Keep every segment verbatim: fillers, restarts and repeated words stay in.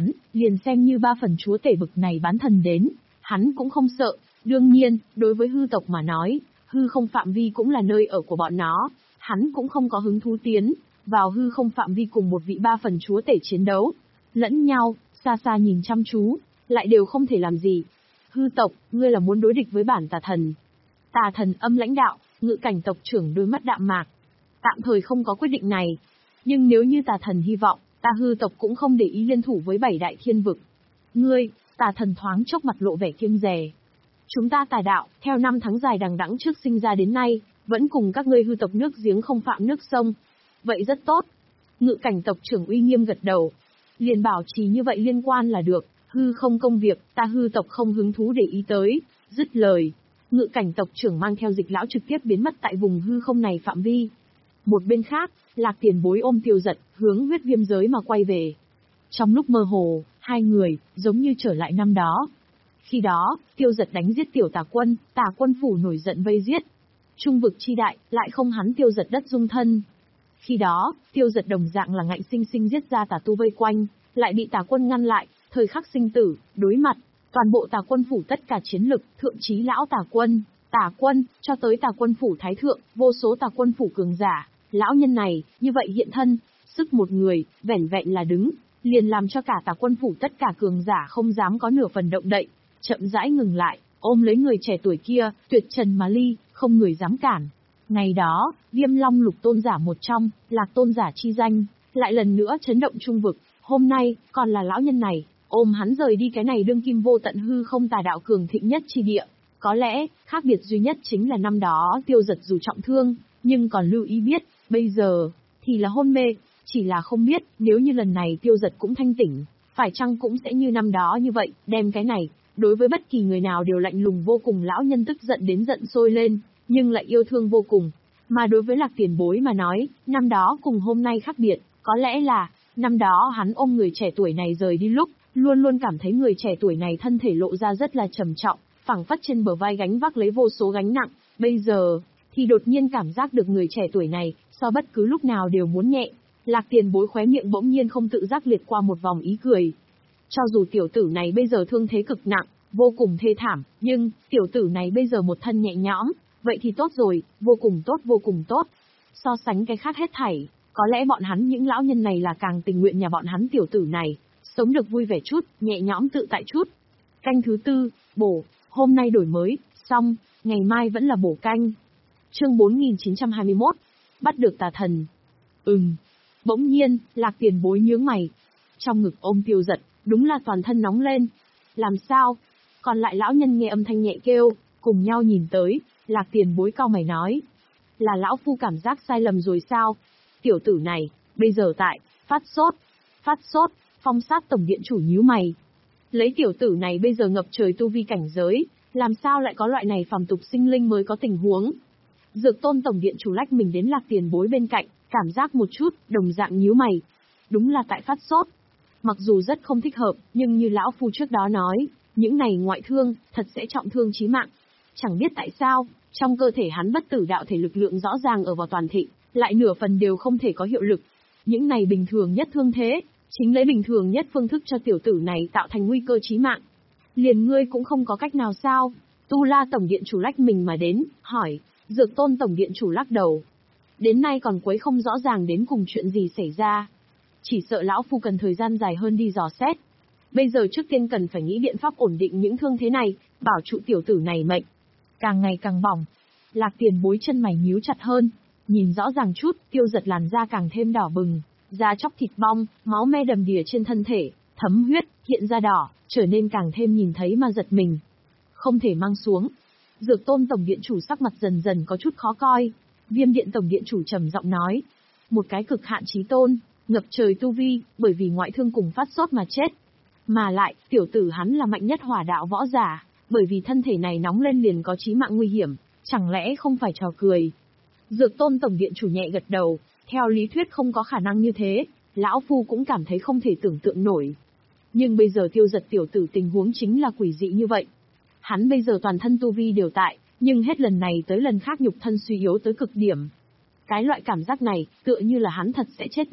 hắn, liền xem như ba phần chúa tể bực này bán thần đến, hắn cũng không sợ. Đương nhiên, đối với hư tộc mà nói, hư không phạm vi cũng là nơi ở của bọn nó, hắn cũng không có hứng thú tiến vào hư không phạm vi cùng một vị ba phần chúa tể chiến đấu. Lẫn nhau, xa xa nhìn chăm chú, lại đều không thể làm gì. Hư tộc, ngươi là muốn đối địch với bản tà thần. Tà thần âm lãnh đạo, ngự cảnh tộc trưởng đôi mắt đạm mạc. Tạm thời không có quyết định này. Nhưng nếu như tà thần hy vọng, ta hư tộc cũng không để ý liên thủ với bảy đại thiên vực. Ngươi, tà thần thoáng chốc mặt lộ vẻ kiêng dè. Chúng ta tà đạo, theo năm tháng dài đằng đẵng trước sinh ra đến nay, vẫn cùng các ngươi hư tộc nước giếng không phạm nước sông. Vậy rất tốt. Ngự cảnh tộc trưởng uy nghiêm gật đầu. Liền bảo trì như vậy liên quan là được, hư không công việc, ta hư tộc không hứng thú để ý tới. Dứt lời, ngự cảnh tộc trưởng mang theo Dịch lão trực tiếp biến mất tại vùng hư không này phạm vi. Một bên khác, Lạc Tiền Bối ôm Tiêu Dật, hướng huyết viêm giới mà quay về. Trong lúc mơ hồ, hai người, giống như trở lại năm đó. Khi đó, Tiêu Dật đánh giết tiểu tà quân, tà quân phủ nổi giận vây giết. Trung vực chi đại, lại không hắn Tiêu Dật đất dung thân. Khi đó, Tiêu Dật đồng dạng là ngạnh sinh sinh giết ra tà tu vây quanh, lại bị tà quân ngăn lại, thời khắc sinh tử, đối mặt, toàn bộ tà quân phủ tất cả chiến lực, thượng chí lão tà quân, tà quân, cho tới tà quân phủ thái thượng, vô số tà quân phủ cường giả, lão nhân này, như vậy hiện thân, sức một người, vẻn vẹn là đứng, liền làm cho cả tà quân phủ tất cả cường giả không dám có nửa phần động đậy, chậm rãi ngừng lại, ôm lấy người trẻ tuổi kia, tuyệt trần mà ly, không người dám cản. Ngày đó, Viêm Long lục tôn giả một trong, Lạc tôn giả chi danh, lại lần nữa chấn động trung vực, hôm nay, còn là lão nhân này, ôm hắn rời đi cái này đương kim vô tận hư không tà đạo cường thịnh nhất chi địa. Có lẽ, khác biệt duy nhất chính là năm đó Tiêu Dật dù trọng thương, nhưng còn lưu ý biết, bây giờ, thì là hôn mê, chỉ là không biết, nếu như lần này Tiêu Dật cũng thanh tỉnh, phải chăng cũng sẽ như năm đó như vậy, đem cái này, đối với bất kỳ người nào đều lạnh lùng vô cùng lão nhân tức giận đến giận sôi lên, nhưng lại yêu thương vô cùng. Mà đối với Lạc Tiền Bối mà nói, năm đó cùng hôm nay khác biệt, có lẽ là, năm đó hắn ôm người trẻ tuổi này rời đi lúc, luôn luôn cảm thấy người trẻ tuổi này thân thể lộ ra rất là trầm trọng, phẳng phất trên bờ vai gánh vác lấy vô số gánh nặng, bây giờ, thì đột nhiên cảm giác được người trẻ tuổi này, so bất cứ lúc nào đều muốn nhẹ. Lạc Tiền Bối khóe miệng bỗng nhiên không tự giác liệt qua một vòng ý cười. Cho dù tiểu tử này bây giờ thương thế cực nặng, vô cùng thê thảm, nhưng, tiểu tử này bây giờ một thân nhẹ nhõm, vậy thì tốt rồi, vô cùng tốt vô cùng tốt. So sánh cái khác hết thảy, có lẽ bọn hắn những lão nhân này là càng tình nguyện nhà bọn hắn tiểu tử này, sống được vui vẻ chút, nhẹ nhõm tự tại chút. Canh thứ tư, bổ, hôm nay đổi mới, xong, ngày mai vẫn là bổ canh. Chương bốn nghìn chín trăm hai mươi mốt, bắt được tà thần. Ừm. Bỗng nhiên, Lạc Tiền Bối nhướng mày. Trong ngực ôm Tiêu Dật, đúng là toàn thân nóng lên. Làm sao? Còn lại lão nhân nghe âm thanh nhẹ kêu, cùng nhau nhìn tới, Lạc Tiền Bối cau mày nói. Là lão phu cảm giác sai lầm rồi sao? Tiểu tử này, bây giờ tại, phát sốt. Phát sốt, Phong Sát tổng điện chủ nhíu mày. Lấy tiểu tử này bây giờ ngập trời tu vi cảnh giới, làm sao lại có loại này phàm tục sinh linh mới có tình huống? Dược Tôn tổng điện chủ lách mình đến Lạc Tiền Bối bên cạnh, cảm giác một chút, đồng dạng nhíu mày. Đúng là tại phát sốt. Mặc dù rất không thích hợp, nhưng như lão phu trước đó nói, những này ngoại thương, thật sẽ trọng thương chí mạng. Chẳng biết tại sao, trong cơ thể hắn bất tử đạo thể lực lượng rõ ràng ở vào toàn thịnh, lại nửa phần đều không thể có hiệu lực. Những này bình thường nhất thương thế, chính lấy bình thường nhất phương thức cho tiểu tử này tạo thành nguy cơ chí mạng. Liền ngươi cũng không có cách nào sao? Tu La tổng điện chủ lách mình mà đến, hỏi. Dược Tôn tổng điện chủ lắc đầu. Đến nay còn quấy không rõ ràng đến cùng chuyện gì xảy ra. Chỉ sợ lão phu cần thời gian dài hơn đi dò xét. Bây giờ trước tiên cần phải nghĩ biện pháp ổn định những thương thế này, bảo trụ tiểu tử này mệnh. Càng ngày càng bỏng. Lạc Tiền Bối chân mày nhíu chặt hơn. Nhìn rõ ràng chút, Tiêu Dật làn da càng thêm đỏ bừng. Da chóc thịt bong, máu me đầm đìa trên thân thể, thấm huyết, hiện ra đỏ, trở nên càng thêm nhìn thấy mà giật mình. Không thể mang xuống. Dược Tôn tổng điện chủ sắc mặt dần dần có chút khó coi. Viêm điện tổng điện chủ trầm giọng nói. Một cái cực hạn chí tôn, ngập trời tu vi, bởi vì ngoại thương cùng phát sốt mà chết. Mà lại, tiểu tử hắn là mạnh nhất hỏa đạo võ giả, bởi vì thân thể này nóng lên liền có chí mạng nguy hiểm, chẳng lẽ không phải trò cười. Dược Tôn tổng điện chủ nhẹ gật đầu, theo lý thuyết không có khả năng như thế, lão phu cũng cảm thấy không thể tưởng tượng nổi. Nhưng bây giờ Tiêu Dật tiểu tử tình huống chính là quỷ dị như vậy. Hắn bây giờ toàn thân tu vi đều tại, nhưng hết lần này tới lần khác nhục thân suy yếu tới cực điểm. Cái loại cảm giác này, tựa như là hắn thật sẽ chết đi,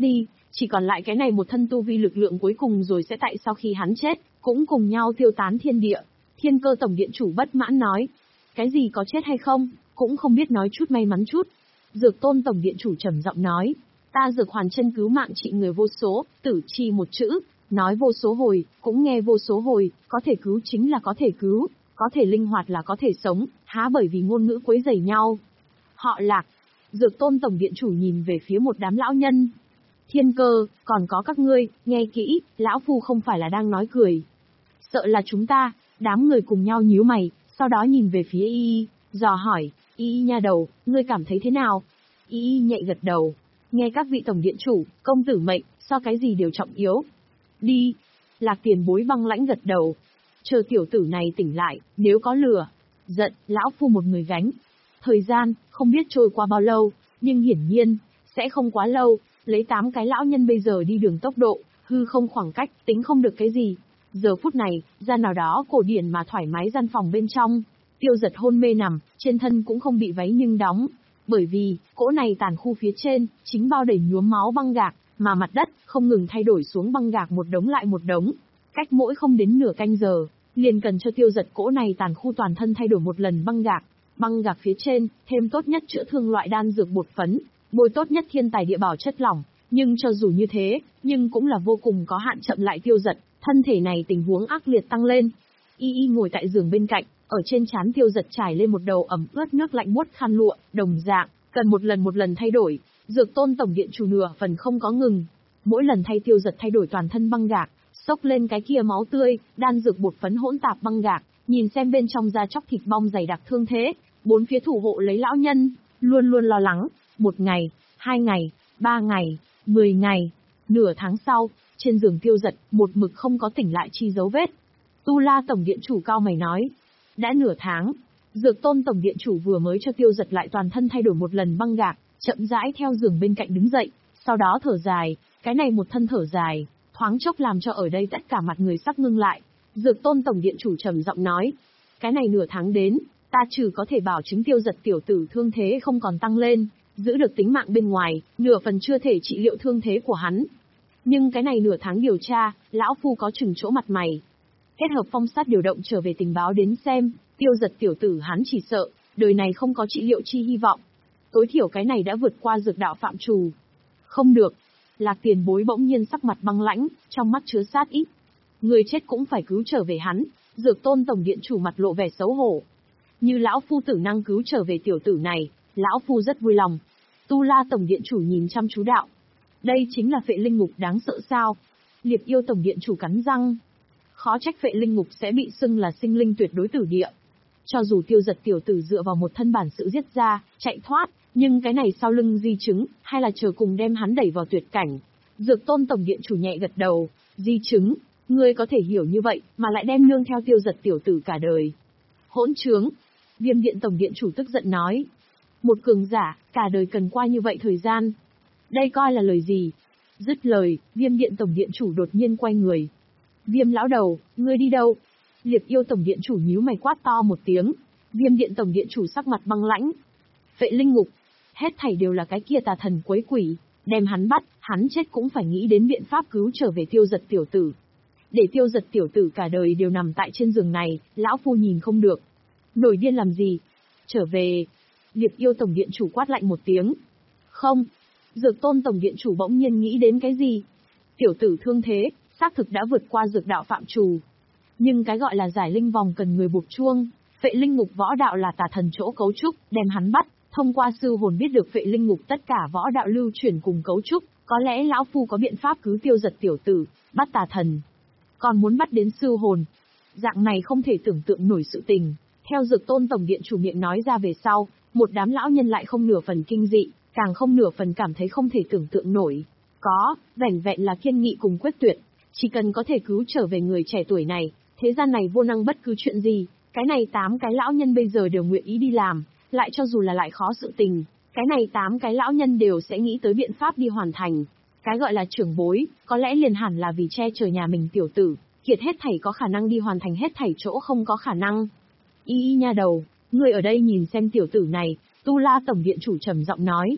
chỉ còn lại cái này một thân tu vi lực lượng cuối cùng rồi sẽ tại sau khi hắn chết, cũng cùng nhau tiêu tán thiên địa. Thiên Cơ tổng điện chủ bất mãn nói, cái gì có chết hay không, cũng không biết nói chút may mắn chút. Dược Tôn tổng điện chủ trầm giọng nói, ta Dược Hoàn chân cứu mạng trị người vô số, tử chi một chữ, nói vô số hồi, cũng nghe vô số hồi, có thể cứu chính là có thể cứu, có thể linh hoạt là có thể sống, há bởi vì ngôn ngữ quấy rầy nhau. Họ Lạc. Dược Tôn tổng điện chủ nhìn về phía một đám lão nhân. Thiên Cơ, còn có các ngươi, nghe kỹ, lão phu không phải là đang nói cười. Sợ là chúng ta, đám người cùng nhau nhíu mày, sau đó nhìn về phía Y Y, dò hỏi, Y Y nha đầu, ngươi cảm thấy thế nào? Y Y nhẹ gật đầu, nghe các vị tổng điện chủ, công tử mệnh, so cái gì đều trọng yếu. Đi. Lạc Tiền Bối băng lãnh gật đầu. Chờ tiểu tử này tỉnh lại, nếu có lửa, giận, lão phu một người gánh. Thời gian, không biết trôi qua bao lâu, nhưng hiển nhiên, sẽ không quá lâu, lấy tám cái lão nhân bây giờ đi đường tốc độ, hư không khoảng cách, tính không được cái gì. Giờ phút này, ra nào đó cổ điển mà thoải mái gian phòng bên trong, Tiêu Giật hôn mê nằm, trên thân cũng không bị váy nhưng đóng. Bởi vì, cỗ này tàn khu phía trên, chính bao đầy nhuốm máu băng gạc, mà mặt đất, không ngừng thay đổi xuống băng gạc một đống lại một đống. Cách mỗi không đến nửa canh giờ, liền cần cho Tiêu Giật cỗ này tàn khu toàn thân thay đổi một lần băng gạc. Băng gạc phía trên, thêm tốt nhất chữa thương loại đan dược bột phấn, bôi tốt nhất thiên tài địa bảo chất lỏng. Nhưng cho dù như thế, nhưng cũng là vô cùng có hạn chậm lại Tiêu Giật, thân thể này tình huống ác liệt tăng lên. Y Y ngồi tại giường bên cạnh, ở trên trán Tiêu Giật trải lên một đầu ẩm ướt nước lạnh buốt khăn lụa, đồng dạng, cần một lần một lần thay đổi. Dược Tôn tổng điện chủ nửa phần không có ngừng. Mỗi lần thay Tiêu Giật thay đổi toàn thân băng gạc, xốc lên cái kia máu tươi, đan dược bột phấn hỗn tạp băng gạc, nhìn xem bên trong da chóc thịt bong dày đặc thương thế, bốn phía thủ hộ lấy lão nhân, luôn luôn lo lắng. Một ngày, hai ngày, ba ngày, mười ngày, nửa tháng sau, trên giường Tiêu Giật, một mực không có tỉnh lại chi dấu vết. Tu La tổng điện chủ cao mày nói, đã nửa tháng, Dược Tôn tổng điện chủ vừa mới cho Tiêu Giật lại toàn thân thay đổi một lần băng gạc, chậm rãi theo giường bên cạnh đứng dậy, sau đó thở dài, cái này một thân thở dài, thoáng chốc làm cho ở đây tất cả mặt người sắc ngưng lại. Dược Tôn tổng điện chủ trầm giọng nói, cái này nửa tháng đến, ta trừ có thể bảo chứng Tiêu Giật tiểu tử thương thế không còn tăng lên, giữ được tính mạng bên ngoài, nửa phần chưa thể trị liệu thương thế của hắn. Nhưng cái này nửa tháng điều tra, lão phu có chừng chỗ mặt mày. Kết hợp phong sát điều động trở về tình báo đến xem, Tiêu Giật tiểu tử hắn chỉ sợ, đời này không có trị liệu chi hy vọng. Tối thiểu cái này đã vượt qua dược đạo phạm trù. Không được. Lạc Tiền Bối bỗng nhiên sắc mặt băng lãnh, trong mắt chứa sát ý. Người chết cũng phải cứu trở về hắn. Dược Tôn tổng điện chủ mặt lộ vẻ xấu hổ. Như lão phu tử năng cứu trở về tiểu tử này, lão phu rất vui lòng. Tu La tổng điện chủ nhìn chăm chú đạo. Đây chính là Phệ Linh Ngục đáng sợ sao? Liệp Yêu tổng điện chủ cắn răng. Khó trách Phệ Linh Ngục sẽ bị xưng là sinh linh tuyệt đối tử địa. Cho dù Tiêu Giật tiểu tử dựa vào một thân bản sự giết ra, chạy thoát, nhưng cái này sau lưng di chứng, hay là chờ cùng đem hắn đẩy vào tuyệt cảnh. Dược Tôn tổng điện chủ nhẹ gật đầu, di chứng, ngươi có thể hiểu như vậy, mà lại đem nương theo Tiêu Giật tiểu tử cả đời. Hỗn trướng. Viêm Điện tổng điện chủ tức giận nói. Một cường giả, cả đời cần qua như vậy thời gian. Đây coi là lời gì? Dứt lời, Viêm Điện tổng điện chủ đột nhiên quay người. Viêm lão đầu, ngươi đi đâu? Liệp Yêu tổng điện chủ nhíu mày quát to một tiếng. Viêm Điện tổng điện chủ sắc mặt băng lãnh. Phệ Linh Ngục, hết thảy đều là cái kia tà thần quấy quỷ, đem hắn bắt, hắn chết cũng phải nghĩ đến biện pháp cứu trở về Tiêu Giật tiểu tử. Để Tiêu Giật tiểu tử cả đời đều nằm tại trên giường này, lão phu nhìn không được. Nổi điên làm gì? Trở về. Liệp Yêu tổng điện chủ quát lạnh một tiếng. Không. Dược Tôn tổng điện chủ bỗng nhiên nghĩ đến cái gì? Tiểu tử thương thế, xác thực đã vượt qua dược đạo phạm trù. Nhưng cái gọi là giải linh vòng cần người buộc chuông, Phệ Linh Ngục võ đạo là tà thần chỗ cấu trúc, đem hắn bắt, thông qua sư hồn biết được Phệ Linh Ngục tất cả võ đạo lưu chuyển cùng cấu trúc, có lẽ lão phu có biện pháp cứu Tiêu Giật tiểu tử, bắt tà thần. Còn muốn bắt đến sư hồn, dạng này không thể tưởng tượng nổi sự tình. Theo Dược Tôn tổng điện chủ miệng nói ra về sau, một đám lão nhân lại không nửa phần kinh dị, càng không nửa phần cảm thấy không thể tưởng tượng nổi. Có, vẻn vẹn là kiên nghị cùng quyết tuyệt, chỉ cần có thể cứu trở về người trẻ tuổi này, thế gian này vô năng bất cứ chuyện gì, cái này tám cái lão nhân bây giờ đều nguyện ý đi làm, lại cho dù là lại khó sự tình, cái này tám cái lão nhân đều sẽ nghĩ tới biện pháp đi hoàn thành. Cái gọi là trưởng bối, có lẽ liền hẳn là vì che chở nhà mình tiểu tử, kiệt hết thảy có khả năng đi hoàn thành hết thảy chỗ không có khả năng. Y Y nha đầu, ngươi ở đây nhìn xem tiểu tử này, Tu La tổng điện chủ trầm giọng nói.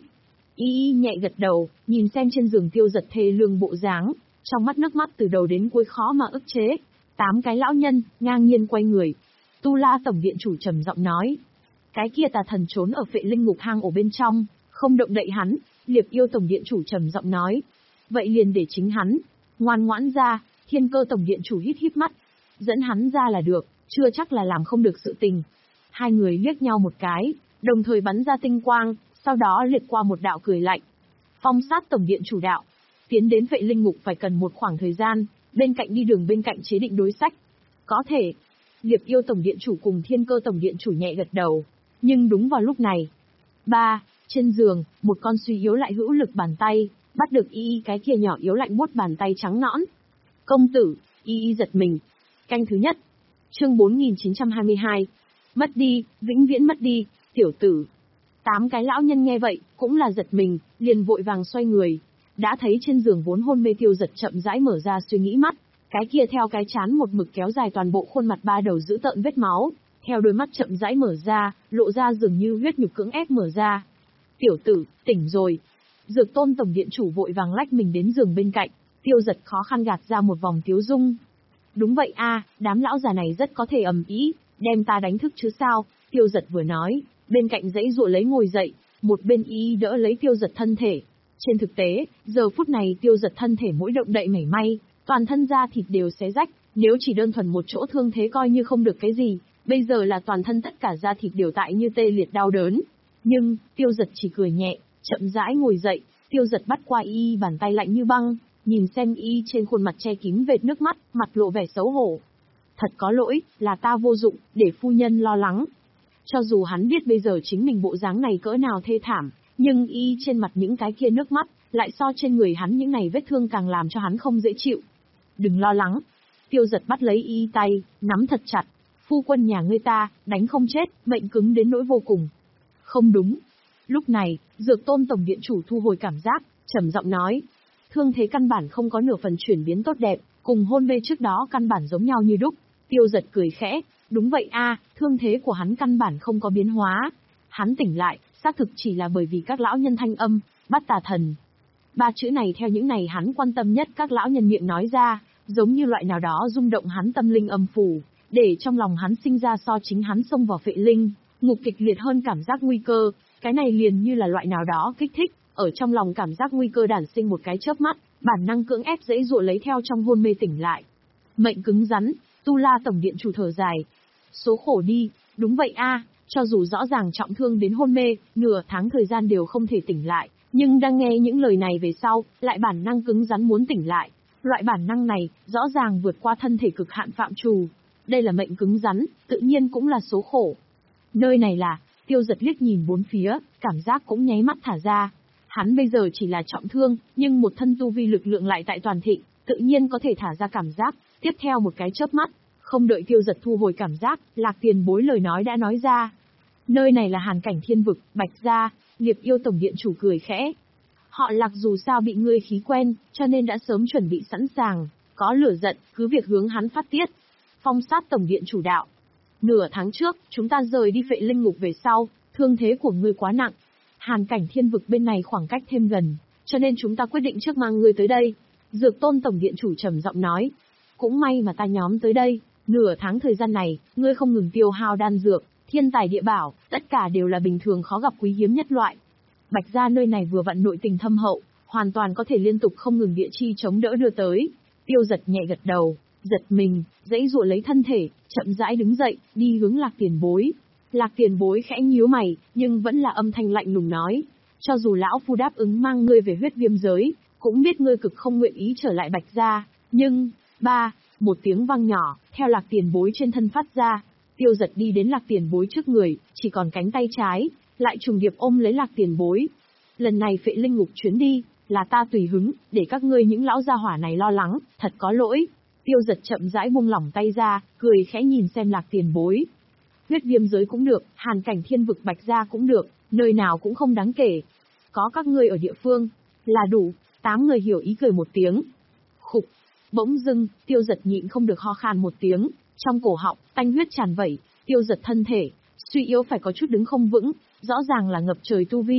Y y nhẹ gật đầu, nhìn xem trên giường Tiêu Giật thê lương bộ dáng, trong mắt nước mắt từ đầu đến cuối khó mà ức chế. Tám cái lão nhân, ngang nhiên quay người. Tu La tổng viện chủ trầm giọng nói. Cái kia tà thần trốn ở Phệ Linh Ngục hang ổ bên trong, không động đậy hắn. Liệp Yêu tổng viện chủ trầm giọng nói. Vậy liền để chính hắn, ngoan ngoãn ra. Thiên Cơ tổng viện chủ hít hít mắt. Dẫn hắn ra là được, chưa chắc là làm không được sự tình. Hai người liếc nhau một cái, đồng thời bắn ra tinh quang, sau đó liệt qua một đạo cười lạnh. Phong Sát tổng viện chủ đạo. Tiến đến Phệ Linh Ngục phải cần một khoảng thời gian, bên cạnh đi đường bên cạnh chế định đối sách. Có thể. Liệp Yêu tổng điện chủ cùng Thiên Cơ tổng điện chủ nhẹ gật đầu. Nhưng đúng vào lúc này. Ba, trên giường, một con suy yếu lại hữu lực bàn tay, bắt được y y cái kia nhỏ yếu lạnh buốt bàn tay trắng nõn. Công tử, y y giật mình. Canh thứ nhất. Chương bốn nghìn chín trăm hai mươi hai. Mất đi, vĩnh viễn mất đi, tiểu tử. Tám cái lão nhân nghe vậy, cũng là giật mình, liền vội vàng xoay người. Đã thấy trên giường vốn hôn mê Tiêu Giật chậm rãi mở ra suy nghĩ mắt, cái kia theo cái chán một mực kéo dài toàn bộ khuôn mặt ba đầu giữ tợn vết máu, theo đôi mắt chậm rãi mở ra, lộ ra dường như huyết nhục cưỡng ép mở ra. Tiểu tử, tỉnh rồi. Dược Tôn tổng điện chủ vội vàng lách mình đến giường bên cạnh, Tiêu Giật khó khăn gạt ra một vòng tiếu dung. Đúng vậy a, đám lão già này rất có thể ầm ĩ, đem ta đánh thức chứ sao? Tiêu Giật vừa nói, bên cạnh dãy dụa lấy ngồi dậy, một bên y đỡ lấy Tiêu Giật thân thể. Trên thực tế, giờ phút này Tiêu Giật thân thể mỗi động đậy mảy may, toàn thân da thịt đều xé rách, nếu chỉ đơn thuần một chỗ thương thế coi như không được cái gì, bây giờ là toàn thân tất cả da thịt đều tại như tê liệt đau đớn. Nhưng, Tiêu Giật chỉ cười nhẹ, chậm rãi ngồi dậy, Tiêu Giật bắt qua y bàn tay lạnh như băng, nhìn xem y trên khuôn mặt che kín vệt nước mắt, mặt lộ vẻ xấu hổ. Thật có lỗi, là ta vô dụng, để phu nhân lo lắng. Cho dù hắn biết bây giờ chính mình bộ dáng này cỡ nào thê thảm, nhưng y trên mặt những cái kia nước mắt, lại so trên người hắn những này vết thương càng làm cho hắn không dễ chịu. Đừng lo lắng. Tiêu Giật bắt lấy y tay, nắm thật chặt. Phu quân nhà ngươi ta, đánh không chết, mệnh cứng đến nỗi vô cùng. Không đúng. Lúc này, Dược Tôn tổng điện chủ thu hồi cảm giác, trầm giọng nói. Thương thế căn bản không có nửa phần chuyển biến tốt đẹp, cùng hôn mê trước đó căn bản giống nhau như đúc. Tiêu Giật cười khẽ. Đúng vậy a, thương thế của hắn căn bản không có biến hóa. Hắn tỉnh lại, xác thực chỉ là bởi vì các lão nhân thanh âm, bắt tà thần. Ba chữ này theo những này hắn quan tâm nhất các lão nhân miệng nói ra, giống như loại nào đó rung động hắn tâm linh âm phủ, để trong lòng hắn sinh ra so chính hắn xông vào Phệ Linh Ngục kịch liệt hơn cảm giác nguy cơ, cái này liền như là loại nào đó kích thích, ở trong lòng cảm giác nguy cơ đản sinh một cái chớp mắt, bản năng cưỡng ép dễ dụa lấy theo trong hôn mê tỉnh lại. Mệnh cứng rắn, Tu La tổng điện chủ thở dài. Số khổ đi, đúng vậy a, cho dù rõ ràng trọng thương đến hôn mê, nửa tháng thời gian đều không thể tỉnh lại, nhưng đang nghe những lời này về sau, lại bản năng cứng rắn muốn tỉnh lại. Loại bản năng này, rõ ràng vượt qua thân thể cực hạn phạm trù. Đây là mệnh cứng rắn, tự nhiên cũng là số khổ. Nơi này là, Tiêu Giật liếc nhìn bốn phía, cảm giác cũng nháy mắt thả ra. Hắn bây giờ chỉ là trọng thương, nhưng một thân tu vi lực lượng lại tại toàn thịnh, tự nhiên có thể thả ra cảm giác, tiếp theo một cái chớp mắt. Không đợi Tiêu Giật thu hồi cảm giác, Lạc Tiền Bối lời nói đã nói ra. Nơi này là Hàn Cảnh Thiên Vực, Bạch Gia. Liệp Yêu tổng điện chủ cười khẽ. Họ Lạc dù sao bị ngươi khí quen, cho nên đã sớm chuẩn bị sẵn sàng, có lửa giận, cứ việc hướng hắn phát tiết. Phong Sát tổng điện chủ đạo. Nửa tháng trước, chúng ta rời đi Phệ Linh Ngục về sau, thương thế của ngươi quá nặng. Hàn Cảnh Thiên Vực bên này khoảng cách thêm gần, cho nên chúng ta quyết định trước mang ngươi tới đây. Dược Tôn tổng điện chủ trầm giọng nói. Cũng may mà ta nhóm tới đây, nửa tháng thời gian này, ngươi không ngừng tiêu hao đan dược, thiên tài địa bảo, tất cả đều là bình thường khó gặp quý hiếm nhất loại. Bạch Gia nơi này vừa vặn nội tình thâm hậu, hoàn toàn có thể liên tục không ngừng địa chi chống đỡ đưa tới. Tiêu Giật nhẹ gật đầu, giật mình, dãy dụa lấy thân thể, chậm rãi đứng dậy, đi hướng Lạc Tiền Bối. Lạc Tiền Bối khẽ nhíu mày, nhưng vẫn là âm thanh lạnh lùng nói, cho dù lão phu đáp ứng mang ngươi về huyết viêm giới, cũng biết ngươi cực không nguyện ý trở lại Bạch Gia, nhưng, ba, một tiếng vang nhỏ, theo Lạc Tiền Bối trên thân phát ra. Tiêu Giật đi đến Lạc Tiền Bối trước người, chỉ còn cánh tay trái, lại trùng điệp ôm lấy Lạc Tiền Bối. Lần này Phệ Linh Ngục chuyến đi, là ta tùy hứng, để các ngươi những lão gia hỏa này lo lắng, thật có lỗi. Tiêu Giật chậm rãi buông lỏng tay ra, cười khẽ nhìn xem Lạc Tiền Bối. Huyết viêm giới cũng được, Hàn Cảnh Thiên Vực Bạch Gia cũng được, nơi nào cũng không đáng kể. Có các ngươi ở địa phương, là đủ. Tám người hiểu ý cười một tiếng. Khục. Bỗng dưng, Tiêu Giật nhịn không được ho khan một tiếng, trong cổ họng, tanh huyết tràn vẩy, Tiêu Giật thân thể, suy yếu phải có chút đứng không vững, rõ ràng là ngập trời tu vi,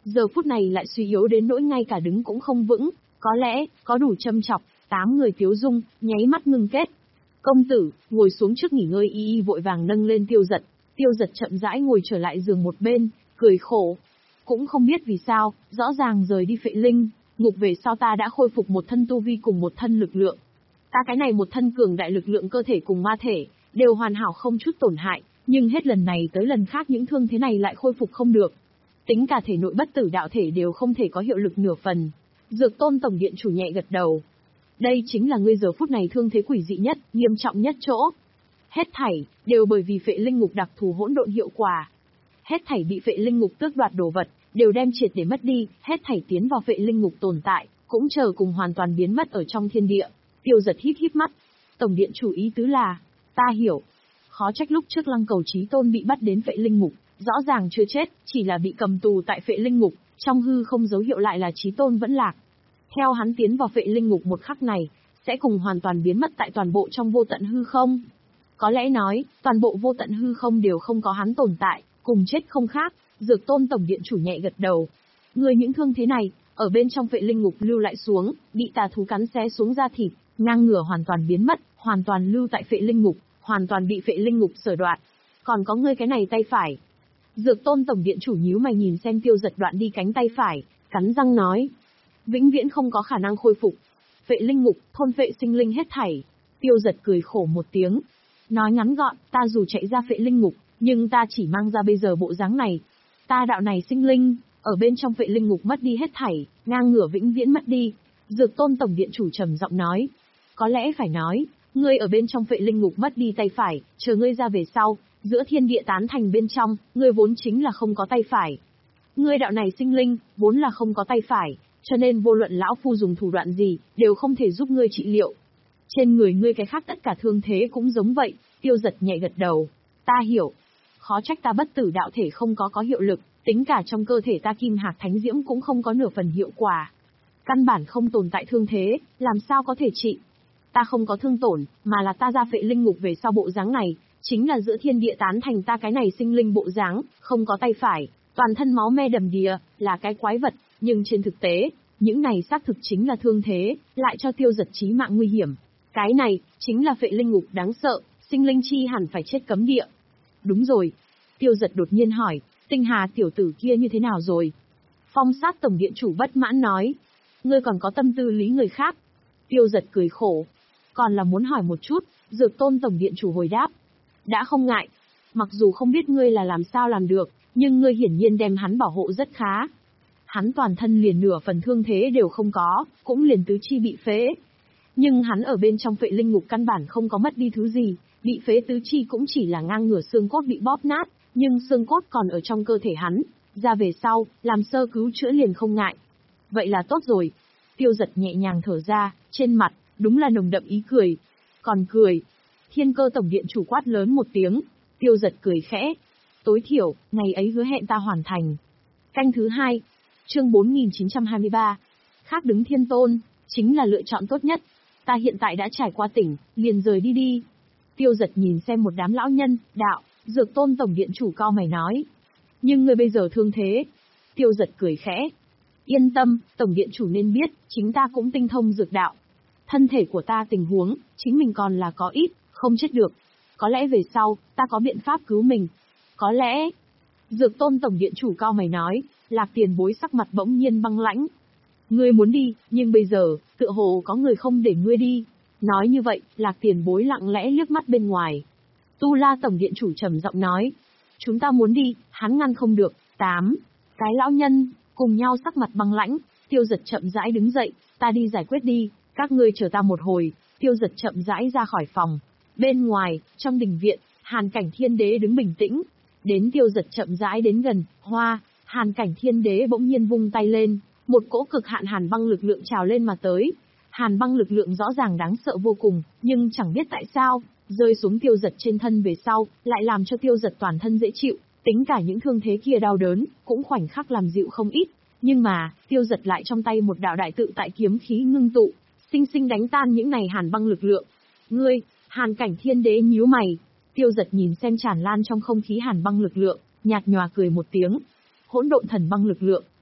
giờ phút này lại suy yếu đến nỗi ngay cả đứng cũng không vững, có lẽ, có đủ châm chọc, tám người Tiếu Dung, nháy mắt ngưng kết. Công tử, ngồi xuống trước nghỉ ngơi. Y y vội vàng nâng lên Tiêu Giật, Tiêu Giật chậm rãi ngồi trở lại giường một bên, cười khổ. Cũng không biết vì sao, rõ ràng rời đi Phệ Linh Ngục về sau ta đã khôi phục một thân tu vi cùng một thân lực lượng. Ta cái này một thân cường đại lực lượng cơ thể cùng ma thể, đều hoàn hảo không chút tổn hại, nhưng hết lần này tới lần khác những thương thế này lại khôi phục không được. Tính cả thể nội bất tử đạo thể đều không thể có hiệu lực nửa phần. Dược Tôn tổng điện chủ nhẹ gật đầu. Đây chính là ngươi giờ phút này thương thế quỷ dị nhất, nghiêm trọng nhất chỗ. Hết thảy, đều bởi vì Phệ Linh Ngục đặc thù hỗn độn hiệu quả. Hết thảy bị Phệ Linh Ngục tước đoạt đồ vật, đều đem triệt để mất đi, hết thảy tiến vào Phệ Linh Ngục tồn tại, cũng chờ cùng hoàn toàn biến mất ở trong thiên địa. Tiêu Giật híp híp mắt. Tổng điện chủ ý tứ là, ta hiểu. Khó trách lúc trước Lăng Cầu Chí Tôn bị bắt đến Phệ Linh Ngục, rõ ràng chưa chết, chỉ là bị cầm tù tại Phệ Linh Ngục, trong hư không dấu hiệu lại là Chí Tôn vẫn lạc. Theo hắn tiến vào Phệ Linh Ngục một khắc này, sẽ cùng hoàn toàn biến mất tại toàn bộ trong vô tận hư không. Có lẽ nói, toàn bộ vô tận hư không đều không có hắn tồn tại, cùng chết không khác. Dược Tôn tổng điện chủ nhẹ gật đầu. Người những thương thế này, ở bên trong Phệ Linh Ngục lưu lại xuống, bị tà thú cắn xé xuống da thịt, ngang ngửa hoàn toàn biến mất, hoàn toàn lưu tại Phệ Linh Ngục, hoàn toàn bị Phệ Linh Ngục sở đoạt. Còn có ngươi cái này tay phải. Dược Tôn tổng điện chủ nhíu mày nhìn xem Tiêu Giật đoạn đi cánh tay phải, cắn răng nói. Vĩnh viễn không có khả năng khôi phục. Phệ Linh Ngục, thôn phệ sinh linh hết thảy. Tiêu Giật cười khổ một tiếng. Nói ngắn gọn, ta dù chạy ra Phệ Linh Ngục, nhưng ta chỉ mang ra bây giờ bộ dáng này. Ta đạo này sinh linh, ở bên trong Phệ Linh Ngục mất đi hết thảy, ngang ngửa vĩnh viễn mất đi. Dược Tôn tổng điện chủ trầm giọng nói. Có lẽ phải nói, ngươi ở bên trong Phệ Linh Ngục mất đi tay phải, chờ ngươi ra về sau, giữa thiên địa tán thành bên trong, ngươi vốn chính là không có tay phải. Ngươi đạo này sinh linh, vốn là không có tay phải, cho nên vô luận lão phu dùng thủ đoạn gì, đều không thể giúp ngươi trị liệu. Trên người ngươi cái khác tất cả thương thế cũng giống vậy. Tiêu Giật nhẹ gật đầu. Ta hiểu. Khó trách ta bất tử đạo thể không có có hiệu lực, tính cả trong cơ thể ta Kim Hạc Thánh Diễm cũng không có nửa phần hiệu quả. Căn bản không tồn tại thương thế, làm sao có thể trị. Ta không có thương tổn, mà là ta ra Phệ Linh Ngục về sau bộ dáng này, chính là giữa thiên địa tán thành ta cái này sinh linh bộ dáng, không có tay phải, toàn thân máu me đầm đìa, là cái quái vật, nhưng trên thực tế, những này xác thực chính là thương thế, lại cho Tiêu Giật chí mạng nguy hiểm. Cái này, chính là Phệ Linh Ngục đáng sợ, sinh linh chi hẳn phải chết cấm địa. Đúng rồi. Tiêu Giật đột nhiên hỏi, Tinh Hà tiểu tử kia như thế nào rồi? Phong Sát tổng điện chủ bất mãn nói. Ngươi còn có tâm tư lý người khác. Tiêu Giật cười khổ. Còn là muốn hỏi một chút. Dược Tôn tổng điện chủ hồi đáp. Đã không ngại. Mặc dù không biết ngươi là làm sao làm được, nhưng ngươi hiển nhiên đem hắn bảo hộ rất khá. Hắn toàn thân liền nửa phần thương thế đều không có, cũng liền tứ chi bị phế. Nhưng hắn ở bên trong Phệ Linh Ngục căn bản không có mất đi thứ gì, bị phế tứ chi cũng chỉ là ngang ngửa xương cốt bị bóp nát, nhưng xương cốt còn ở trong cơ thể hắn, ra về sau, làm sơ cứu chữa liền không ngại. Vậy là tốt rồi. Tiêu Giật nhẹ nhàng thở ra, trên mặt, đúng là nồng đậm ý cười. Còn cười. Thiên Cơ tổng điện chủ quát lớn một tiếng. Tiêu Giật cười khẽ. Tối thiểu, ngày ấy hứa hẹn ta hoàn thành. Canh thứ hai. Chương bốn nghìn chín trăm hai mươi ba. Khác đứng thiên tôn, chính là lựa chọn tốt nhất. Ta hiện tại đã trải qua tỉnh, liền rời đi đi. Tiêu Giật nhìn xem một đám lão nhân, đạo, Dược Tôn tổng điện chủ cao mày nói. Nhưng ngươi bây giờ thương thế. Tiêu Giật cười khẽ. Yên tâm, tổng điện chủ nên biết, chính ta cũng tinh thông dược đạo. Thân thể của ta tình huống, chính mình còn là có ít, không chết được. Có lẽ về sau, ta có biện pháp cứu mình. Có lẽ. Dược Tôn tổng điện chủ cao mày nói, Lạc Tiền Bối sắc mặt bỗng nhiên băng lãnh. Ngươi muốn đi, nhưng bây giờ, tựa hồ có người không để ngươi đi. Nói như vậy, Lạc Tiền Bối lặng lẽ liếc mắt bên ngoài. Tu La tổng điện chủ trầm giọng nói. Chúng ta muốn đi, hắn ngăn không được. Tám. Cái lão nhân, cùng nhau sắc mặt băng lãnh. Tiêu Giật chậm rãi đứng dậy, ta đi giải quyết đi, các ngươi chờ ta một hồi. Tiêu Giật chậm rãi ra khỏi phòng. Bên ngoài, trong đình viện, Hàn Cảnh Thiên Đế đứng bình tĩnh. Đến Tiêu Giật chậm rãi đến gần, hoa, Hàn Cảnh Thiên Đế bỗng nhiên vung tay lên. Một cỗ cực hạn hàn băng lực lượng trào lên mà tới. Hàn băng lực lượng rõ ràng đáng sợ vô cùng, nhưng chẳng biết tại sao, rơi xuống Tiêu Giật trên thân về sau, lại làm cho Tiêu Giật toàn thân dễ chịu, tính cả những thương thế kia đau đớn, cũng khoảnh khắc làm dịu không ít. Nhưng mà, Tiêu Giật lại trong tay một đạo đại tự tại kiếm khí ngưng tụ, sinh sinh đánh tan những này hàn băng lực lượng. Ngươi, Hàn Cảnh Thiên Đế nhíu mày. Tiêu Giật nhìn xem tràn lan trong không khí hàn băng lực lượng, nhạt nhòa cười một tiếng. Hỗn độn thần băng lực lượng,